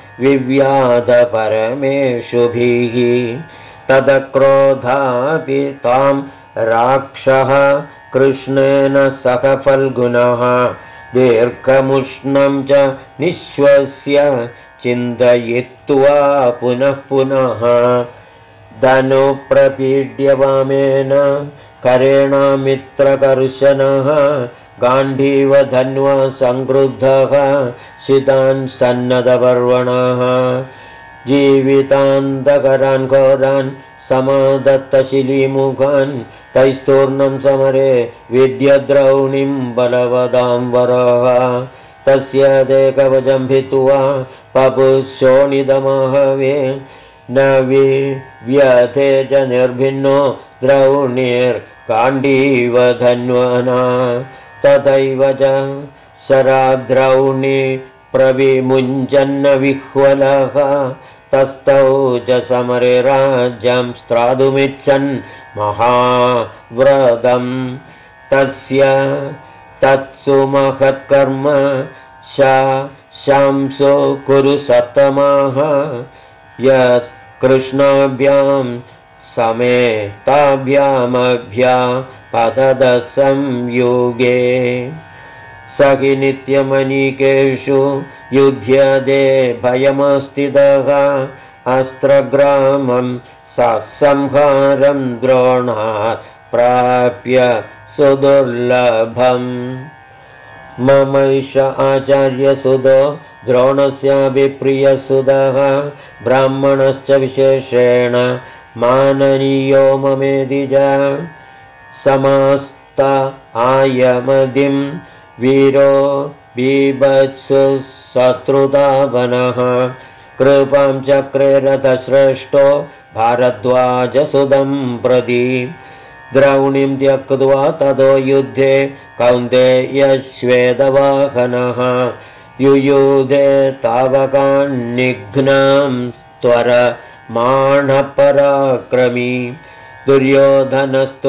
विव्याधपरमेषुभिः तदक्रोधापि तां राक्षः कृष्णेन सह फल्गुनः दीर्घमुष्णं च निःश्वस्य चिन्तयित्वा पुनः पुनः धनुप्रपीड्य वामेन करेणामित्रकर्शनः गाण्डीवधन्वा संक्रुद्धः शितान् सन्नदपर्वणः जीवितान्तकरान् घोरान् समादत्तशिलीमुखान् तैस्तूर्णं समरे विद्यद्रौणिं बलवदां वरः तस्य देकवचं भित्त्वा पपुशोणितमाहवे न विव्यथे च निर्भिन्नो द्रौणिर्गाण्डीवधन्वना तथैव च शराद्रौणि प्रविमुञ्चन्न विह्वलः तस्थौ च समरे राज्यं स्त्रातुमिच्छन् महाव्रतं तस्य तत्सु महत्कर्म शंसो कुरु सप्तमाः यत् कृष्णाभ्यां समेताभ्यामभ्यापतदसंयुगे स हि नित्यमनीकेषु युध्यदे भयमस्थितः अस्त्रग्रामं सत्संहारं द्रोणात् प्राप्य सुदुर्लभम् ममैष आचार्यसुतो द्रोणस्यापि प्रियसुतः ब्राह्मणश्च विशेषेण माननीयो ममेधिज समास्त आयमदिं वीरो बीभत्सु शत्रुतावनः कृपां चक्रे रथश्रेष्ठो भारद्वाजसुतं प्रति द्रौणीं त्यक्त्वा ततो युद्धे कौन्तेयश्वेतवाहनः युयुधे तावकान्निघ्नां त्वरमाणपराक्रमी दुर्योधनस्तु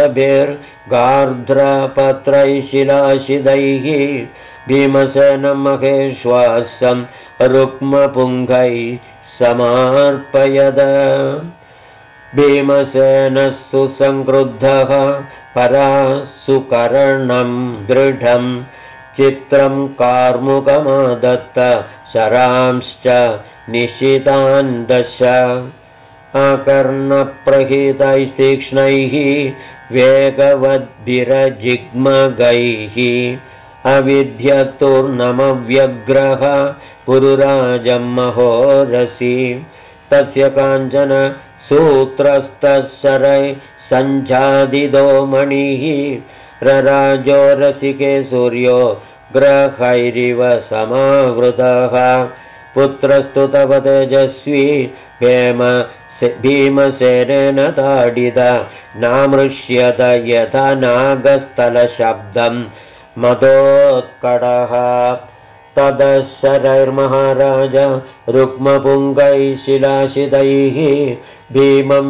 दशभिर्गार्ध्रपत्रैः शिलाशिदैः भीमसेनं महेश्वासं रुक्मपुङ्गैः समार्पयद भीमसेनस्तु संक्रुद्धः परासुकर्णं दृढं चित्रं कार्मुकमादत्त शरांश्च निशितान् दश अकर्णप्रहितैस्तीक्ष्णैः वेगवद्भिरजिग्मगैः अविध्यतुर्नमव्यग्रह पुरुराजं महोरसि तस्य काञ्चन सूत्रस्तशरै सञ्जादिदो मणिः रराजो रसिके सूर्यो ग्रहैरिव समावृतः पुत्रस्तु तव तेजस्वी भीमसेनेन ताडित नामृष्यत यथा नागस्थलशब्दं मदोत्कटः तदशरैर्महाराज रुक्मपुङ्गैः शिलाशितैः भीमं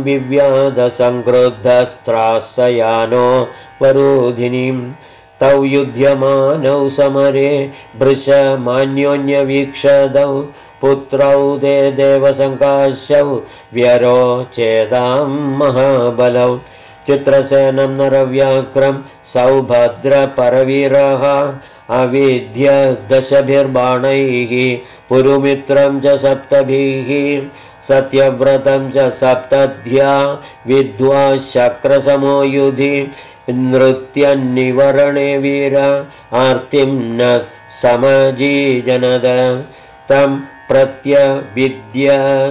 विव्याधसंक्रुद्धस्त्रासयानो वरूधिनीं तौ युध्यमानौ समरे भृशमान्योन्यवीक्षदौ पुत्रौ ते देवसङ्काशौ व्यरोचेदां महाबलौ चित्रसेनं नरव्याघ्रं सौभद्रपरवीरः अविद्य दशभिर्बाणैः पुरुमित्रं च सप्तभिः सत्यव्रतं च सप्तध्या विद्वा शक्रसमो युधि नृत्यन्निवरणे वीर आर्तिं न समजीजनद तं प्रत्यविद्य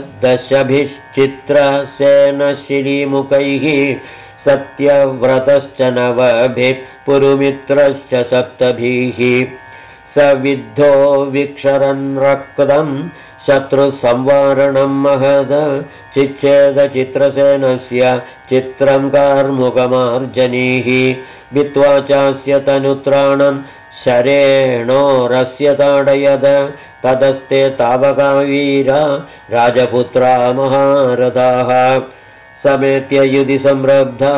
दशभिश्चित्रसेनशिलीमुखैः सत्यव्रतश्च नवभिः पुरुमित्रश्च सप्तभिः स विद्धो विक्षरन् रक्तं शत्रुसंवारणं महद चिच्छेदचित्रसेनस्य चित्रं कार्मुकमार्जनीः वित्वा चास्य तनुत्राणं शरेणोरस्य ताडयद तदस्ते तावका वीरा राजपुत्रा महारथाः समेत्य युधि संरब्धा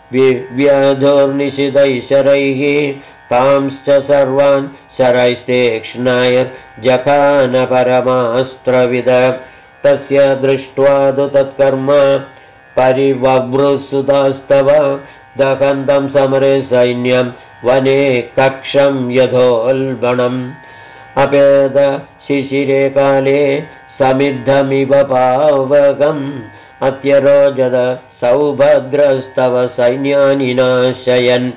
विव्यधोर्निशितैशरैः तांश्च सर्वान् शरैस्तेक्ष्णैर्जखानपरमास्त्रविद तस्य दृष्ट्वा तु तत्कर्म परिववृसुतास्तव दहन्तं समरे सैन्यं वने कक्षं यथोल्बणम् अपेद शिशिरे काले समिद्धमिव पावकम् अत्यरोजद सौभद्रस्तव सैन्यानि नाशयन्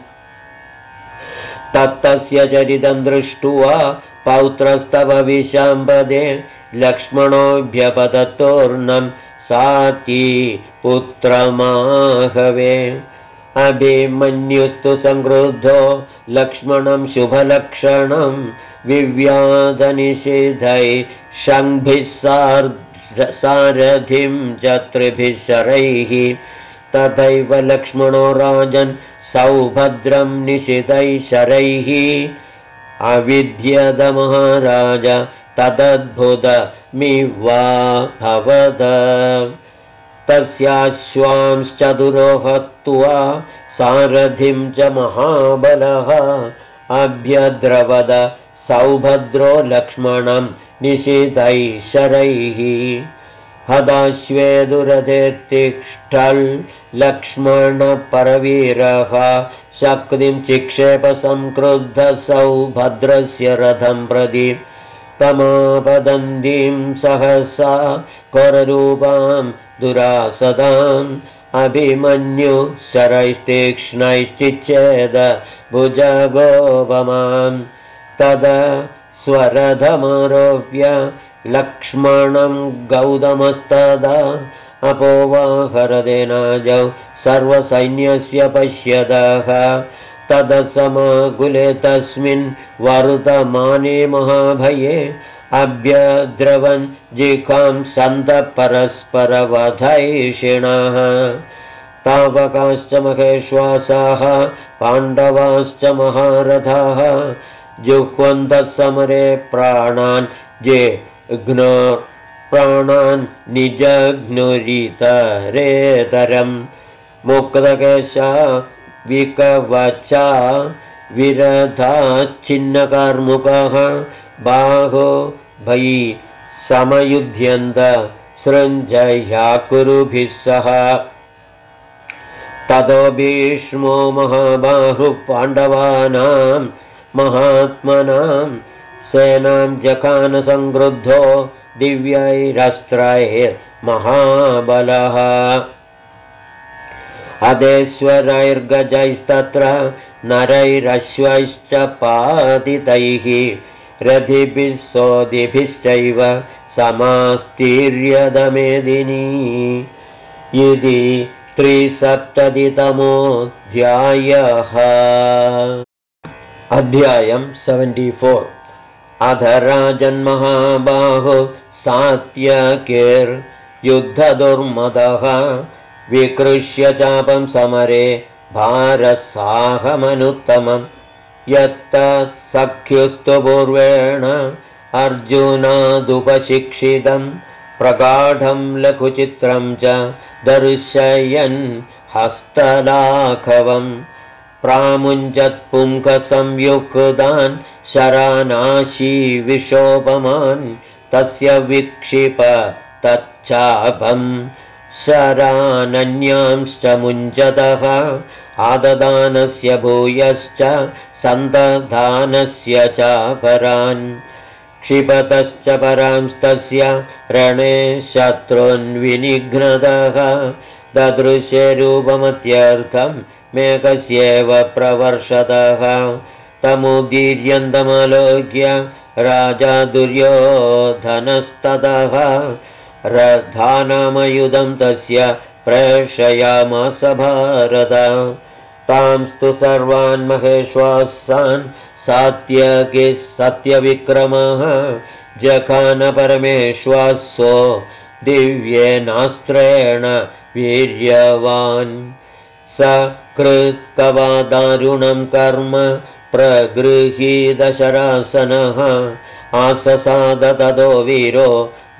तत्तस्य चरितं दृष्ट्वा पौत्रस्तव विशाम्पदे लक्ष्मणोऽभ्यपततोर्णं साती पुत्रमाहवे अभिमन्युस्तु संक्रुद्धो लक्ष्मणं शुभलक्षणं विव्याधनिषेधै शङ्भिः सारथिं च त्रिभिः शरैः तथैव लक्ष्मणो राजन् सौभद्रं निशितैः शरैः अविद्यत महाराज तदद्भुतमिवाभवद तस्याश्वांश्चतुरो हत्वा सारथिं च महाबलः अभ्यद्रवद सौभद्रो लक्ष्मणं निशितैः शरैः हदाश्वेदुरथे तिष्ठल् लक्ष्मणपरवीरः शक्तिं चिक्षेप संक्रुद्धः सौभद्रस्य रथं प्रति तमापदन्तीं सहसा कोररूपां दुरासदाम् अभिमन्यु शरैस्तीक्ष्णैश्चिच्छेद भुजगोपमाम् तदा स्वरथमारोप्य लक्ष्मणं गौतमस्तदा अपोवाहरदेनाजौ सर्वसैन्यस्य पश्यतः तदसमाकुले तस्मिन् वर्तमाने महाभये अभ्यद्रवन् जिखां सन्तः परस्परवधैषिणः तावकाश्च महेश्वासाः पाण्डवाश्च महारथाः जुह्वन्तः समरे प्राणान् प्राणान् निजघ्नुरितरेतरम् मुक्तकेशा विकवचा विरधाच्छिन्नकार्मुकः बाहो भयि समयुध्यन्त सृञ्जयाकुरुभिः सह ततो भीष्मो महाबाहुः पाण्डवानां महात्मनां सेनां जखान संक्रुद्धो दिव्यैरस्त्रैर्महाबलः अदेश्वरैर्गजैस्तत्र नरैरश्वैश्च पातितैः रथिभिः सोदिभिश्चैव समास्तीर्यदमेदिनी इति 370तमोऽध्यायः। अध्यायं 74। अध राजन्महाबाहो सात्यकिर्युद्धदुर्मदः विकृष्य चापं समरे भारसाहमनुत्तमम् यत्तसख्युस्तु पूर्वेण अर्जुनादुपशिक्षितं प्रगाढं लघुचित्रं च दर्शयन् हस्तलाघवम् प्रामुञ्चत्पुङ्खसंयुक्तान् शरानाशीविशोपमान् तस्य विक्षिप तच्चापं शरानन्यांश्च मुञ्चतः आददानस्य भूयश्च सन्दधानस्य चापरान् क्षिपतश्च परांस्तस्य रणे शत्रुन्विनिघ्नतः ददृश्य रूपमत्यर्थं मेघस्येव प्रवर्षतः तमुदीर्यन्तमालोक्य राजा दुर्योधनस्ततः रथानामयुधं तस्य प्रेषयामास भारत तांस्तु सर्वान् महेश्वासान् सात्यकिः सत्यविक्रमः जखानपरमेश्वासो दिव्येनास्त्रेण वीर्यवान् स कृत्कवादारुणं कर्म प्रगृहीतशरासनः आससाद ततो वीरो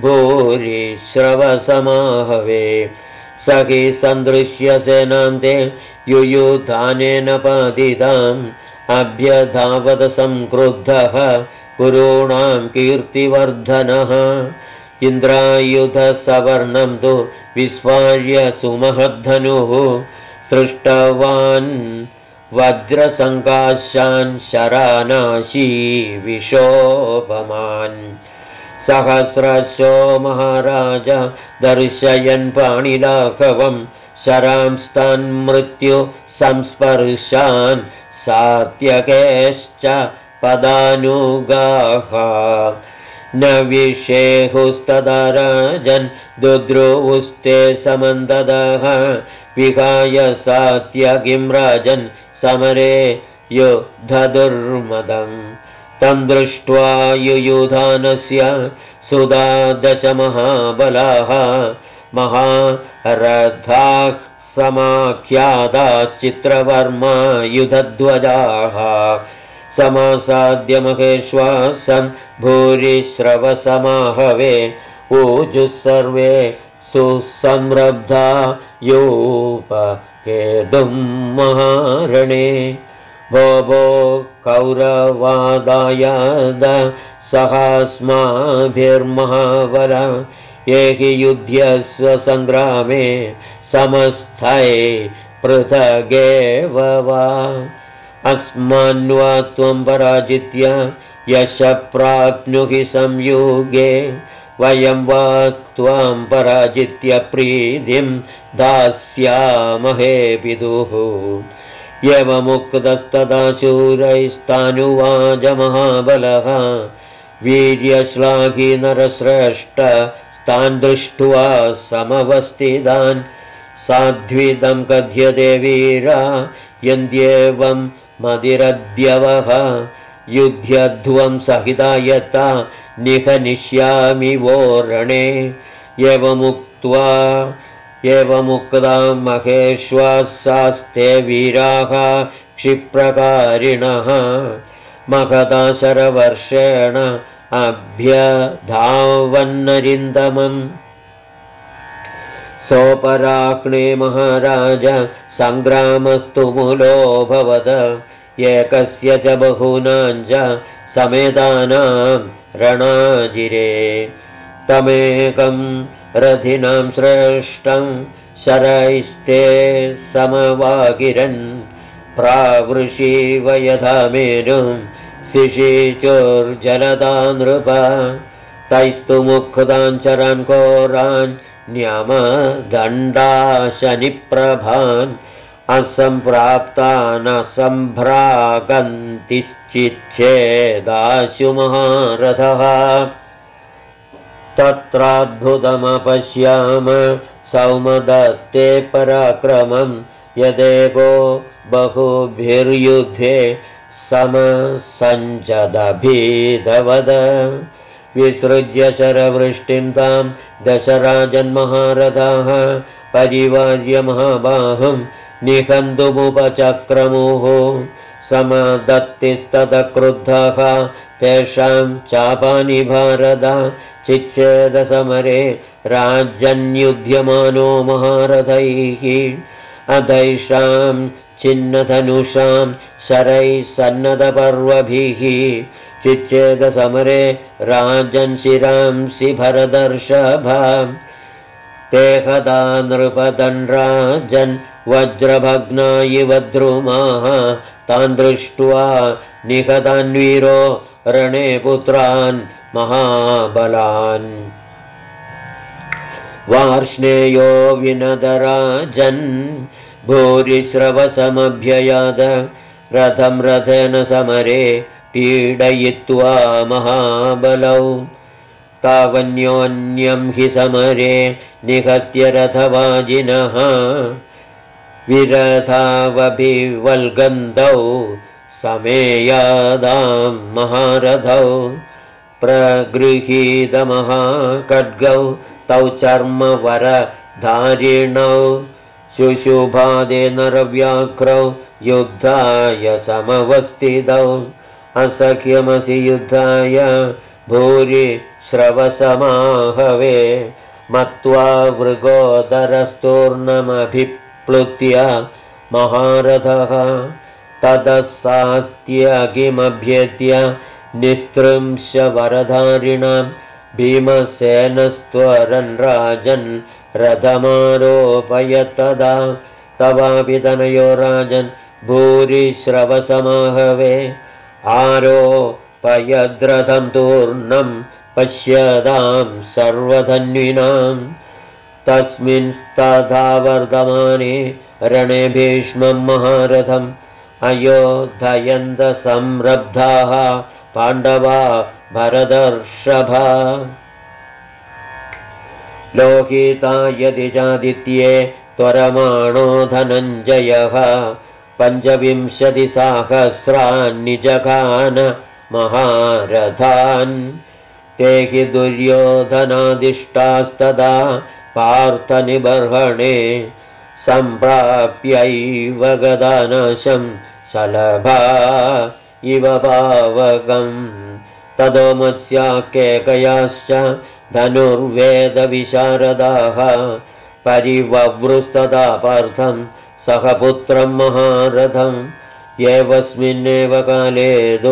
भूरिश्रवसमाहवे स हि सन्दृश्य सेनान्ते युयुधानेन पातिताम् अभ्यधावत संक्रुद्धः कुरूणां कीर्तिवर्धनः इन्द्रायुधसवर्णं तु विस्फार्य सुमहद्धनुः सृष्टवान् वज्रसङ्काशान् शरानाशी विशोभमान् सहस्रशो महाराज दर्शयन् पाणिलाघवं शरांस्तान् मृत्यु संस्पर्शान् सात्यकेश्च पदानुगाः न विषेहुस्तदा राजन् दुद्रुवुस्ते समन्ददः विहाय सात्यकिं राजन् समरे युद्धदुर्मदम् तं दृष्ट्वा युयुधानस्य सुधा दश महाबलाः महारथाः समाख्याताश्चित्रवर्मा युधध्वजाः समासाद्य महेश्वासं भूरिश्रवसमाहवे ऊजुः सर्वे सुसंरब्धा यूपकेतुं महारणे भो कौरवादायाद सहास्माभिर्महाबल ये हि युध्यस्व सङ्ग्रामे समस्थै पृथगेव वा अस्मान्वा त्वं पराजित्य यशप्राप्नुहि संयुगे वयं वा त्वां पराजित्य प्रीतिं दास्यामहे पितुः एवमुक्तस्तदा शूरैस्तानुवाच महाबलः वीर्यश्लाघी नरश्रेष्ठ तान् दृष्ट्वा समवस्थितान् साध्विदं कथ्यते वीरा यन्त्येवं मदिरद्यवः युध्यध्वं सहिता यथा निहनिष्यामि वो रणे एवमुक्ता महेश्वासास्ते वीराः क्षिप्रकारिणः महता शरवर्षेण अभ्यधावन्नरिन्दमम् सोपराह्णे महाराज सङ्ग्रामस्तु मूलोऽभवत् एकस्य च बहूनां च समेतानां रणाजिरे तमेकं रथिनां श्रेष्ठं शरैस्ते समवागिरन् प्रावृषीव यथा मेरुं शिशिचुर्जलदा नृप तैस्तु मुक्तान् चरान् घोरान् न्यमदण्डाशनिप्रभान् असम्भ्राप्तानसम्भ्रागन्तिश्चिच्छेदाशु महारथः तत्राद्भुतमपश्याम सौमदत्ते पराक्रमं यदेको बहुभिर्युद्धे समसञ्जदभीदवद विसृज्य शरवृष्टिं तां दशराजन्महारथाः परिवार्य महाबाहुं निहन्तुमुपचक्रमुः समदत्तिस्ततक्रुद्धः तेषां चापानि भारत चिच्छेदसमरे राज्यन्युध्यमानो महारथैः अधैषां छिन्नधनुषां शरैः सन्नतपर्वभिः चिच्छेदसमरे राजन् शिरांसि भरदर्षभा तेहदा नृपतन् राजन् वज्रभग्ना इव द्रुमाः तान् दृष्ट्वा निहतान्वीरो रणे पुत्रान् महाबलान् वार्ष्णेयो विनदराजन् भूरिश्रवसमभ्ययाद रथं रथेन समरे पीडयित्वा महाबलौ तावन्योन्यं हि समरे निहत्य रथवाजिनः विरथावभिवल्गन्तौ समेयादां महारथौ प्रगृहीतमहाखड्गौ तौ चर्मवरधारिणौ शुशुभादे नरव्याघ्रौ युद्धाय समवस्थितौ असख्यमसि युद्धाय भूरि श्रवसमाहवे मत्वा मृगोदरस्तूर्णमभिप्लुत्य महारथः ततस्सात्यगिमभ्येत्य निस्त्रिंशवरधारिणां भीमसेनस्त्वरन् राजन् रथमारोपयत्तदा तवापि तनयो राजन् भूरि श्रवसमाहवे आरोपयद्रथं तूर्णं पश्यतां सर्वधन्विनां तस्मिंस्तथा वर्धमाने रणे भीष्मं महारथम् अयोद्धयन्तसंरब्धाः पाण्डवा भरतर्षभा लोहिता यदि चादित्ये त्वरमाणो धनञ्जयः 25,000 महारथान् ते हि दुर्योधनादिष्टास्तदा पार्थनिबर्हणे सम्प्राप्यैव गदानाशं सलभा इव पावकम् तदोमस्याकेकयाश्च धनुर्वेदविशारदाः परिववृस्तदा पार्थं सह पुत्रं महारथम् एवस्मिन्नेव काले तु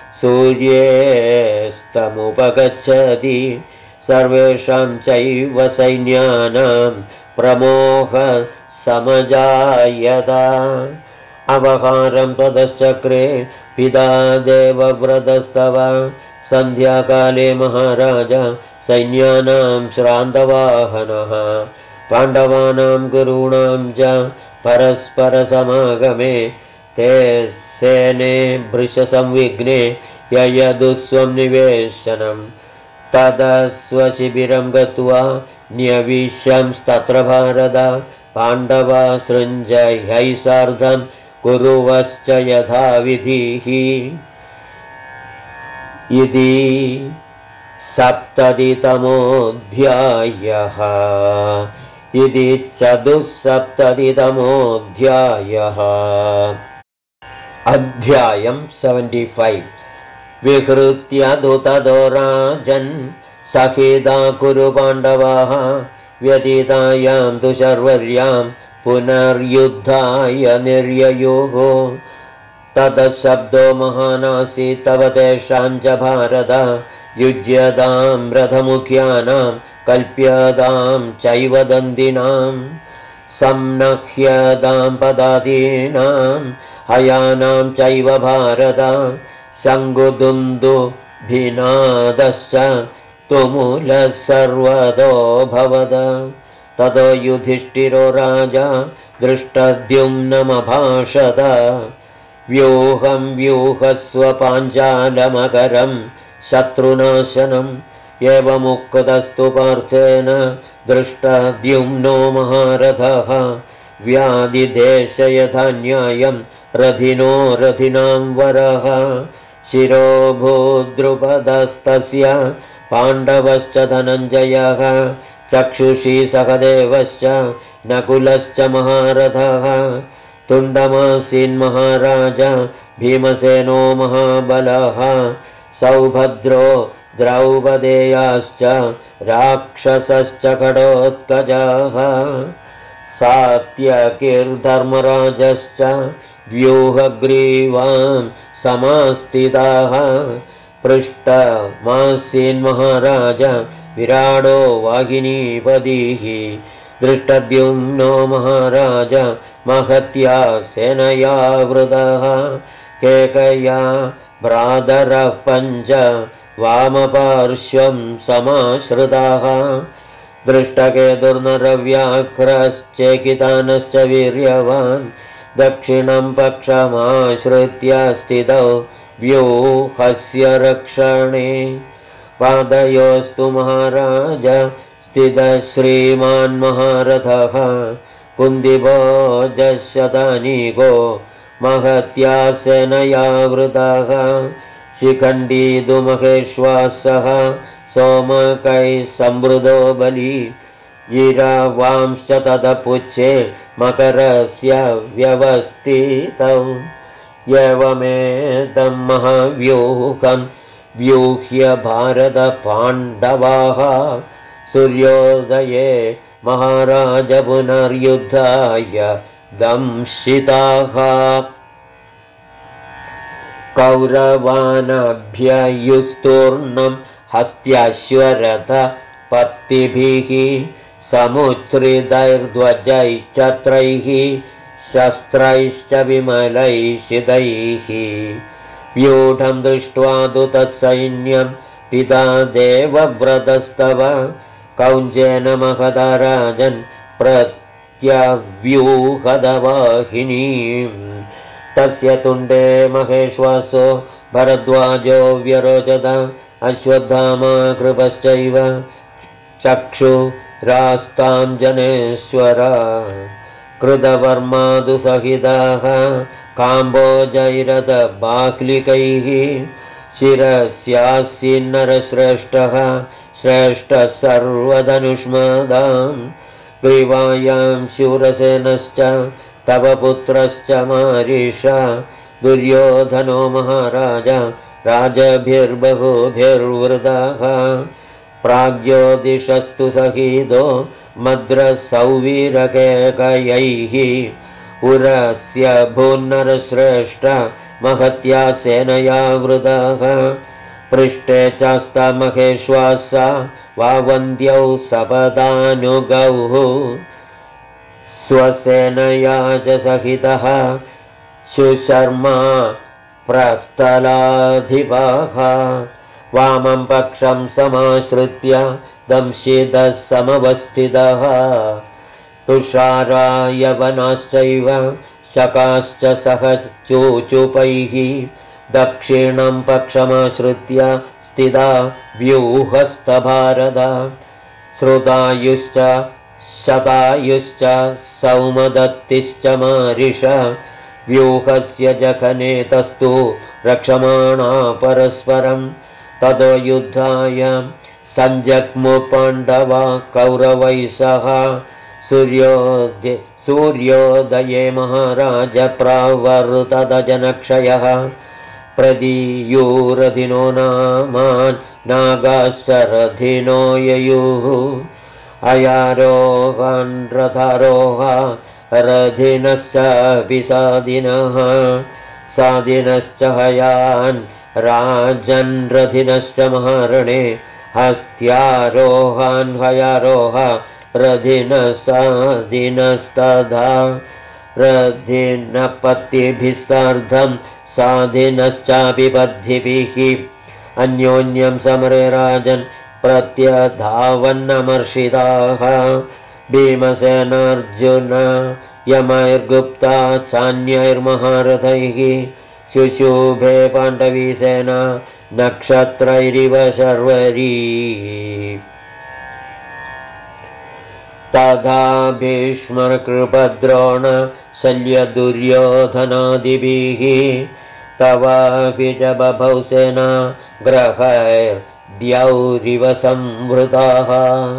सूर्येस्तमुपगच्छति सर्वेषां चैव सैन्यानां प्रमोह समजायत अवहारं ततश्चक्रे पिता देवव्रतस्तव सन्ध्याकाले महाराज सैन्यानां श्रान्तवाहनः पाण्डवानां गुरूणां च परस्परसमागमे ते सेने भृशसंविघ्ने ययदुस्वं निवेशनं तदस्वशिबिरं गत्वा न्यविश्यंस्तत्र भारत पाण्डवा सृञ्जयैः सार्धं कुरुवश्च यथाविधिः इति 70तमोऽध्यायः इति 74तमोऽध्यायः अध्यायं 75 विहृत्य दूतदो राजन् सखिता कुरु पाण्डवाः व्यतीतायां तु शर्वर्यां पुनर्युद्धाय निर्ययोः ततः शब्दो महानासीत् तव तेषां च भारत युज्यतां रथमुख्यानां कल्प्यतां चैव दन्दिनां संनह्यतां पदादीनां हयानां चैव भारत शङ्कुदुन्दुभिनादश्च तुमुलः सर्वतो भवद ततो युधिष्ठिरो राजा दृष्टद्युम्नमभाषत व्यूहं व्यूहस्व पाञ्चालमकरं शत्रुनाशनम् एवमुक्तस्तु पार्थेन दृष्टद्युम्नो महारथः व्याधिदेश यथा न्यायं रथिनो रथिनां वरः शिरोभूद्रुपदस्तस्य पाण्डवश्च धनञ्जयः चक्षुषी सहदेवश्च नकुलश्च महारथः तुण्डमासीन्महाराज भीमसेनो महाबलः सौभद्रो द्रौपदेयाश्च राक्षसश्च खडोत्कजः सात्यकिर्धर्मराजश्च व्यूहग्रीवां समास्थिताः पृष्ठमासीन्महाराज विराडो वाहिनीपतिः दृष्टद्युम्नो महाराज महत्या सेनया वृतः केकया भ्रातरः पञ्च वामपार्श्वं समाश्रिताः दृष्टकेतुर्नरव्याघ्रश्चेकितानश्च वीर्यवान् दक्षिणं पक्षमाश्रित्य स्थितौ व्यूहस्य रक्षणे पादयोस्तु महाराज स्थितः श्रीमान् महारथः कुन्दिभोजशतानीको महत्या सेनया वृतः शिखण्डीदुमहेश्वासः सोमकैः संवृतो बली गिरवांश्च तदपुच्छे मकरस्य व्यवस्थितौ एवमेतं महाव्यूहं व्यूह्य भारतपाण्डवाः सूर्योदये महाराज पुनर्युद्धाय दंशिताः कौरवानभ्ययुस्तूर्णं हस्त्याश्वरथ पत्तिभिः समुच्छ्रितैर्ध्वजैश्चत्रैः शस्त्रैश्च विमलैशितैः व्यूढं दृष्ट्वा तु तत्सैन्यं पिता देवव्रतस्तव कौञ्चेन महदा राजन् प्रत्यव्यूहदवाहिनीम् तस्य तुण्डे महेश्वासो भरद्वाजो व्यरोचत अश्वत्थामा कृपश्चैव चक्षुरास्ताञ्जनेश्वर कृतवर्मादुसहिताः काम्बोजैरथबाक्लिकैः शिरस्यासीन्नरश्रेष्ठः श्रेष्ठः सर्वधनुष्मदां ग्रीवायां शूरसेनश्च तव पुत्रश्च मारीष दुर्योधनो महाराज राजभिर्बहुभिर्वृतः प्राग्ज्योतिषस्तु सहितो मद्रसौवीरकेकयैः उरस्य भून्नरश्रेष्ठ महत्या सेनया वृतः पृष्ठे चास्तमहेश्वास वावन्द्यौ सपदानुगौः स्वसेनया च सहितः शुशर्मा प्रस्थलाधिपः वामं पक्षं समाश्रित्य दंशितः समवस्थितः तुषारायवनाश्चैव शकाश्च सह चूचुपैः दक्षिणं पक्षमाश्रित्य स्थिता व्यूहस्थभारत श्रुतायुश्च शतायुश्च सौमदत्तिश्च मारिष व्यूहस्य जखनेतस्तु रक्षमाणा परस्परं ततो युद्धाय सञ्जग्मुपाण्डवा कौरवैः सह सूर्योदये महाराज प्रावर्ततजनक्षयः प्रदीयूरधिनो नामान् नागाशरधिनो ययुः अयारोहान् रथारोहा रथिनश्च विसादिनः सादिनश्च हयान् राजन् रथिनश्च महारणे हस्त्यारोहान् हयारोह रथिनसादिनस्तथा रथिनपत्तिभिः सार्धं साधिनश्चापि पद्भिः अन्योन्यं समरे राजन् प्रत्यधावन्नमर्षिताः भीमसेनार्जुन यमैर्गुप्ता चान्यैर्महारथैः शुशुभे पाण्डवी सेना नक्षत्रैरिव शर्वरी तथा भीष्मकृपद्रोण शल्यदुर्योधनादिभिः तवापि च बभौ सेना ग्रहैर्द्यौरिव संवृताः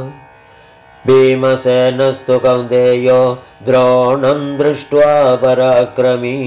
भीमसेनस्तु कौन्तेयो द्रोणं दृष्ट्वा पराक्रमी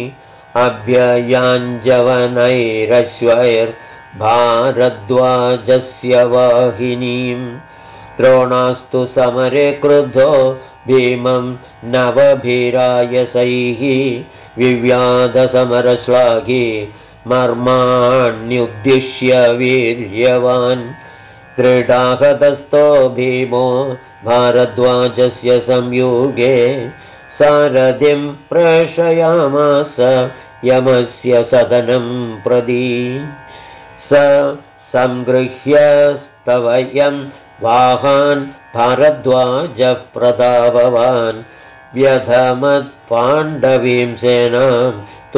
अभ्ययाञ्जवनैरश्वैर्भारद्वाजस्य वाहिनीं द्रोणास्तु समरे क्रुद्धो भीमं नवभिरायसैः विव्याधसमरश्लाघी मर्माण्युद्दिश्य वीर्यवान् क्रीडाहतस्थो भीमो भारद्वाजस्य संयुगे सारथिं प्रेषयामास यमस्य सदनं प्रति स संगृह्य स्तवयं वाहान् भारद्वाजः प्रतापवान् व्यधमत्पाण्डवीं सेनां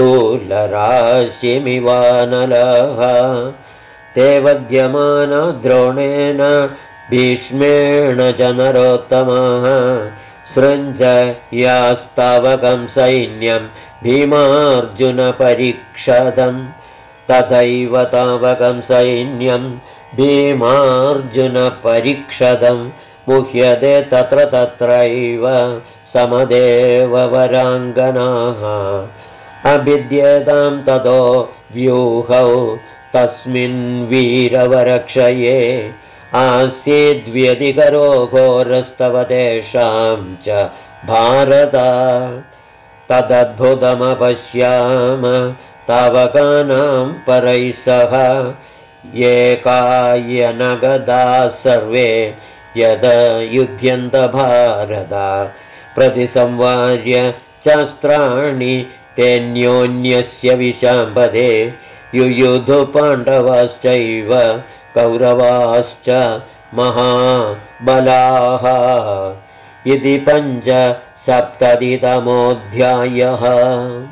तूलराशिमिवानलः ते वध्यमाना द्रोणेन भीष्मेण च नरोत्तमः सृञ्जयास्तावकं सैन्यं भीमार्जुनपरीक्षतं तथैव तावकं सैन्यं भीमार्जुनपरीक्षदं मुह्यते तत्र तत्रैव समदेववराङ्गनाः अभिद्यतां ततो व्यूहौ तस्मिन् वीरवरक्षये आसीद्व्यतिकरो घोरस्तव तेषां च भारत तदद्भुतमपश्याम तावकानां परैः सह एकायनगदाः सर्वे यद युध्यन्त भारत प्रतिसंवार्य शस्त्राणि तेऽन्योन्यस्य विशाम्पदे युयुधु पाण्डवाश्चैव कौरवाश्च महाबलाः इति 5सप्ततितमोऽध्यायः।